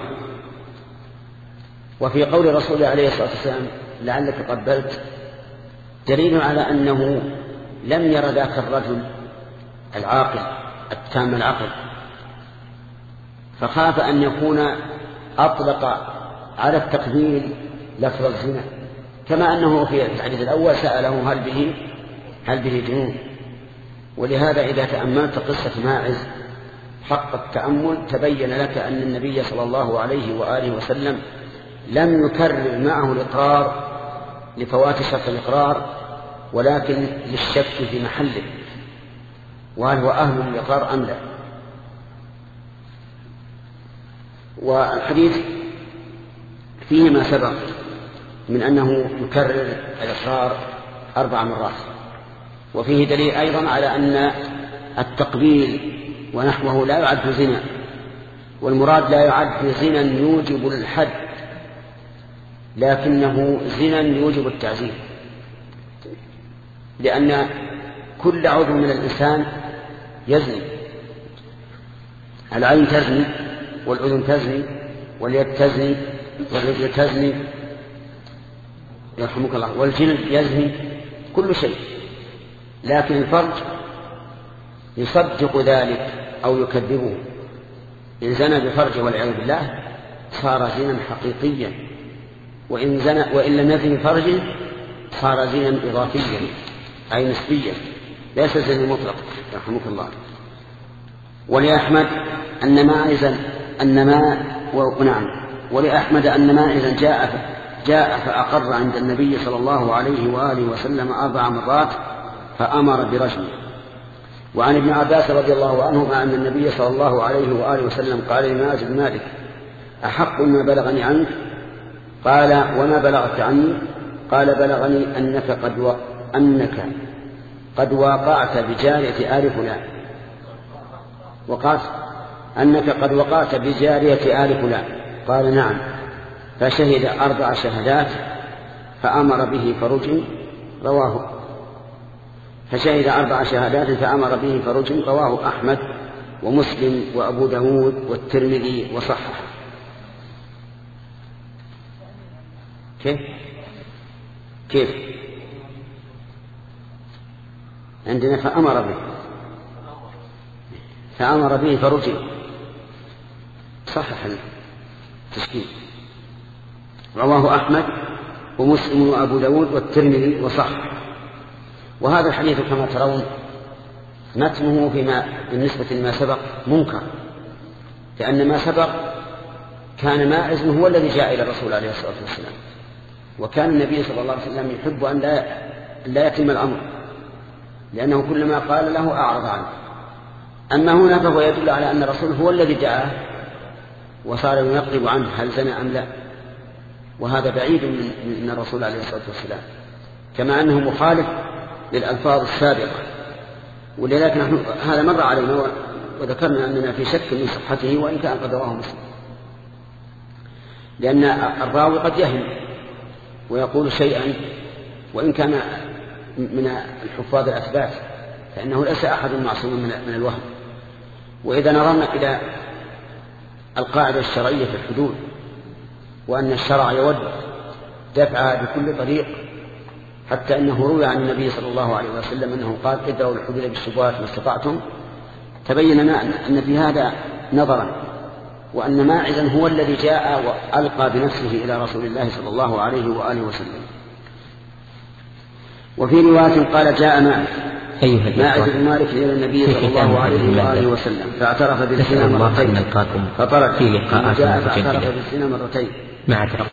وفي قول رسول عليه الصلاة والسلام لعلك قبلت دليل على أنه لم ير ذاك الرجل العاقل التام العقل، فخاف أن يكون أطلق على التقبيل لفظ الزنا، كما أنه في الحديث الأول سأله هل به هل به جنون. ولهذا إذا تأملت قصة ماعز حق التأمل تبين لك أن النبي صلى الله عليه وآله وسلم لم يكرر معه الإقرار لفوات شرط الإقرار، ولكن للشك في محله وهل هو أهل للإقرار أم لا. والحديث فيه ما سبق من أنه يكرر الإقرار أربع مرات. وفيه دليل أيضا على أن التقبيل ونحوه لا يعد زنا، والمراد لا يعد زنا يوجب الحد، لكنه زنا يوجب التعزير، لأن كل عضو من الإنسان يزني. العين تزني، والأذن تزني، واليد تزني، والرجل تزني يرحمك الله، والجلد يزني، كل شيء. لكن الفرج يصدق ذلك أو يكذبه، إن زنى بفرجه والعياذ بالله صار زنا حقيقيا، وإن, زنى وإن لم يزن بفرجه صار زنا إضافيا أي نسبيا ليس زنا مطلق رحمك الله. ولأحمد أن ماعزا أن ما ونعم ولأحمد أن ماعزا جاء جاء فأقر عند النبي صلى الله عليه وآله وسلم أربع مرات فأمر برجمه. وعن ابن عباس رضي الله عنهما أن النبي صلى الله عليه وآله وسلم قال لماعز بن مالك أحق ما بلغني عنك؟ قال وما بلغت عني؟ قال بلغني أنك قد و... أنك قد واقعت بجارية آل فلان وقعت أنك قد وقعت بجارية آل فلان. قال نعم. فشهد أربع شهادات فأمر به فرجم. رواه فشهد أربع شهادات فأمر به فرجم. رواه أحمد ومسلم وأبو داود والترمذي وصححه. كيف كيف عندنا فأمر به فأمر به فرجم. صحح التشكيل. رواه أحمد ومسلم وأبو داود والترمذي وصححه. وهذا الحديث كما ترون متنه فيما بالنسبة لما سبق منكر، لأن ما سبق كان ماعز هو الذي جاء إلى الرسول عليه الصلاة والسلام، وكان النبي صلى الله عليه وسلم يحب أن لا, لا يتم الأمر، لأنه كلما قال له أعرض عنه. أما هنا فهو يدل على أن الرسول هو الذي دعاه وصار ينقب عنه هل زنى أم لا، وهذا بعيد من الرسول عليه الصلاة والسلام، كما أنه مخالف للألفاظ السابقة. ولذلك نحن هذا مر علينا وذكرنا أننا في شك من صحته وإن كان قد رواه مسلم، لأن الراوي قد يهم ويقول شيئا وإن كان من الحفاظ الأثبات، فإنه ليس أحد معصوم من الوهم. وإذا نظرنا إلى القاعدة الشرعية في الحدود وأن الشرع يود دفعها بكل طريق، حتى أنه روي عن النبي صلى الله عليه وسلم أنه قال ادعوا الحدود بالشبهات ما استطعتم، تبين لنا أن في هذا نظرا، وأن ماعزا هو الذي جاء وألقى بنفسه إلى رسول الله صلى الله عليه وآله وسلم. وفي رواية قال جاء ماعز ماعز بن مالك إلى النبي صلى الله عليه وآله وسلم فاعترف بالزنا مرتين فطرد في لقاءات جاء فاعترف بالزنا مرتين.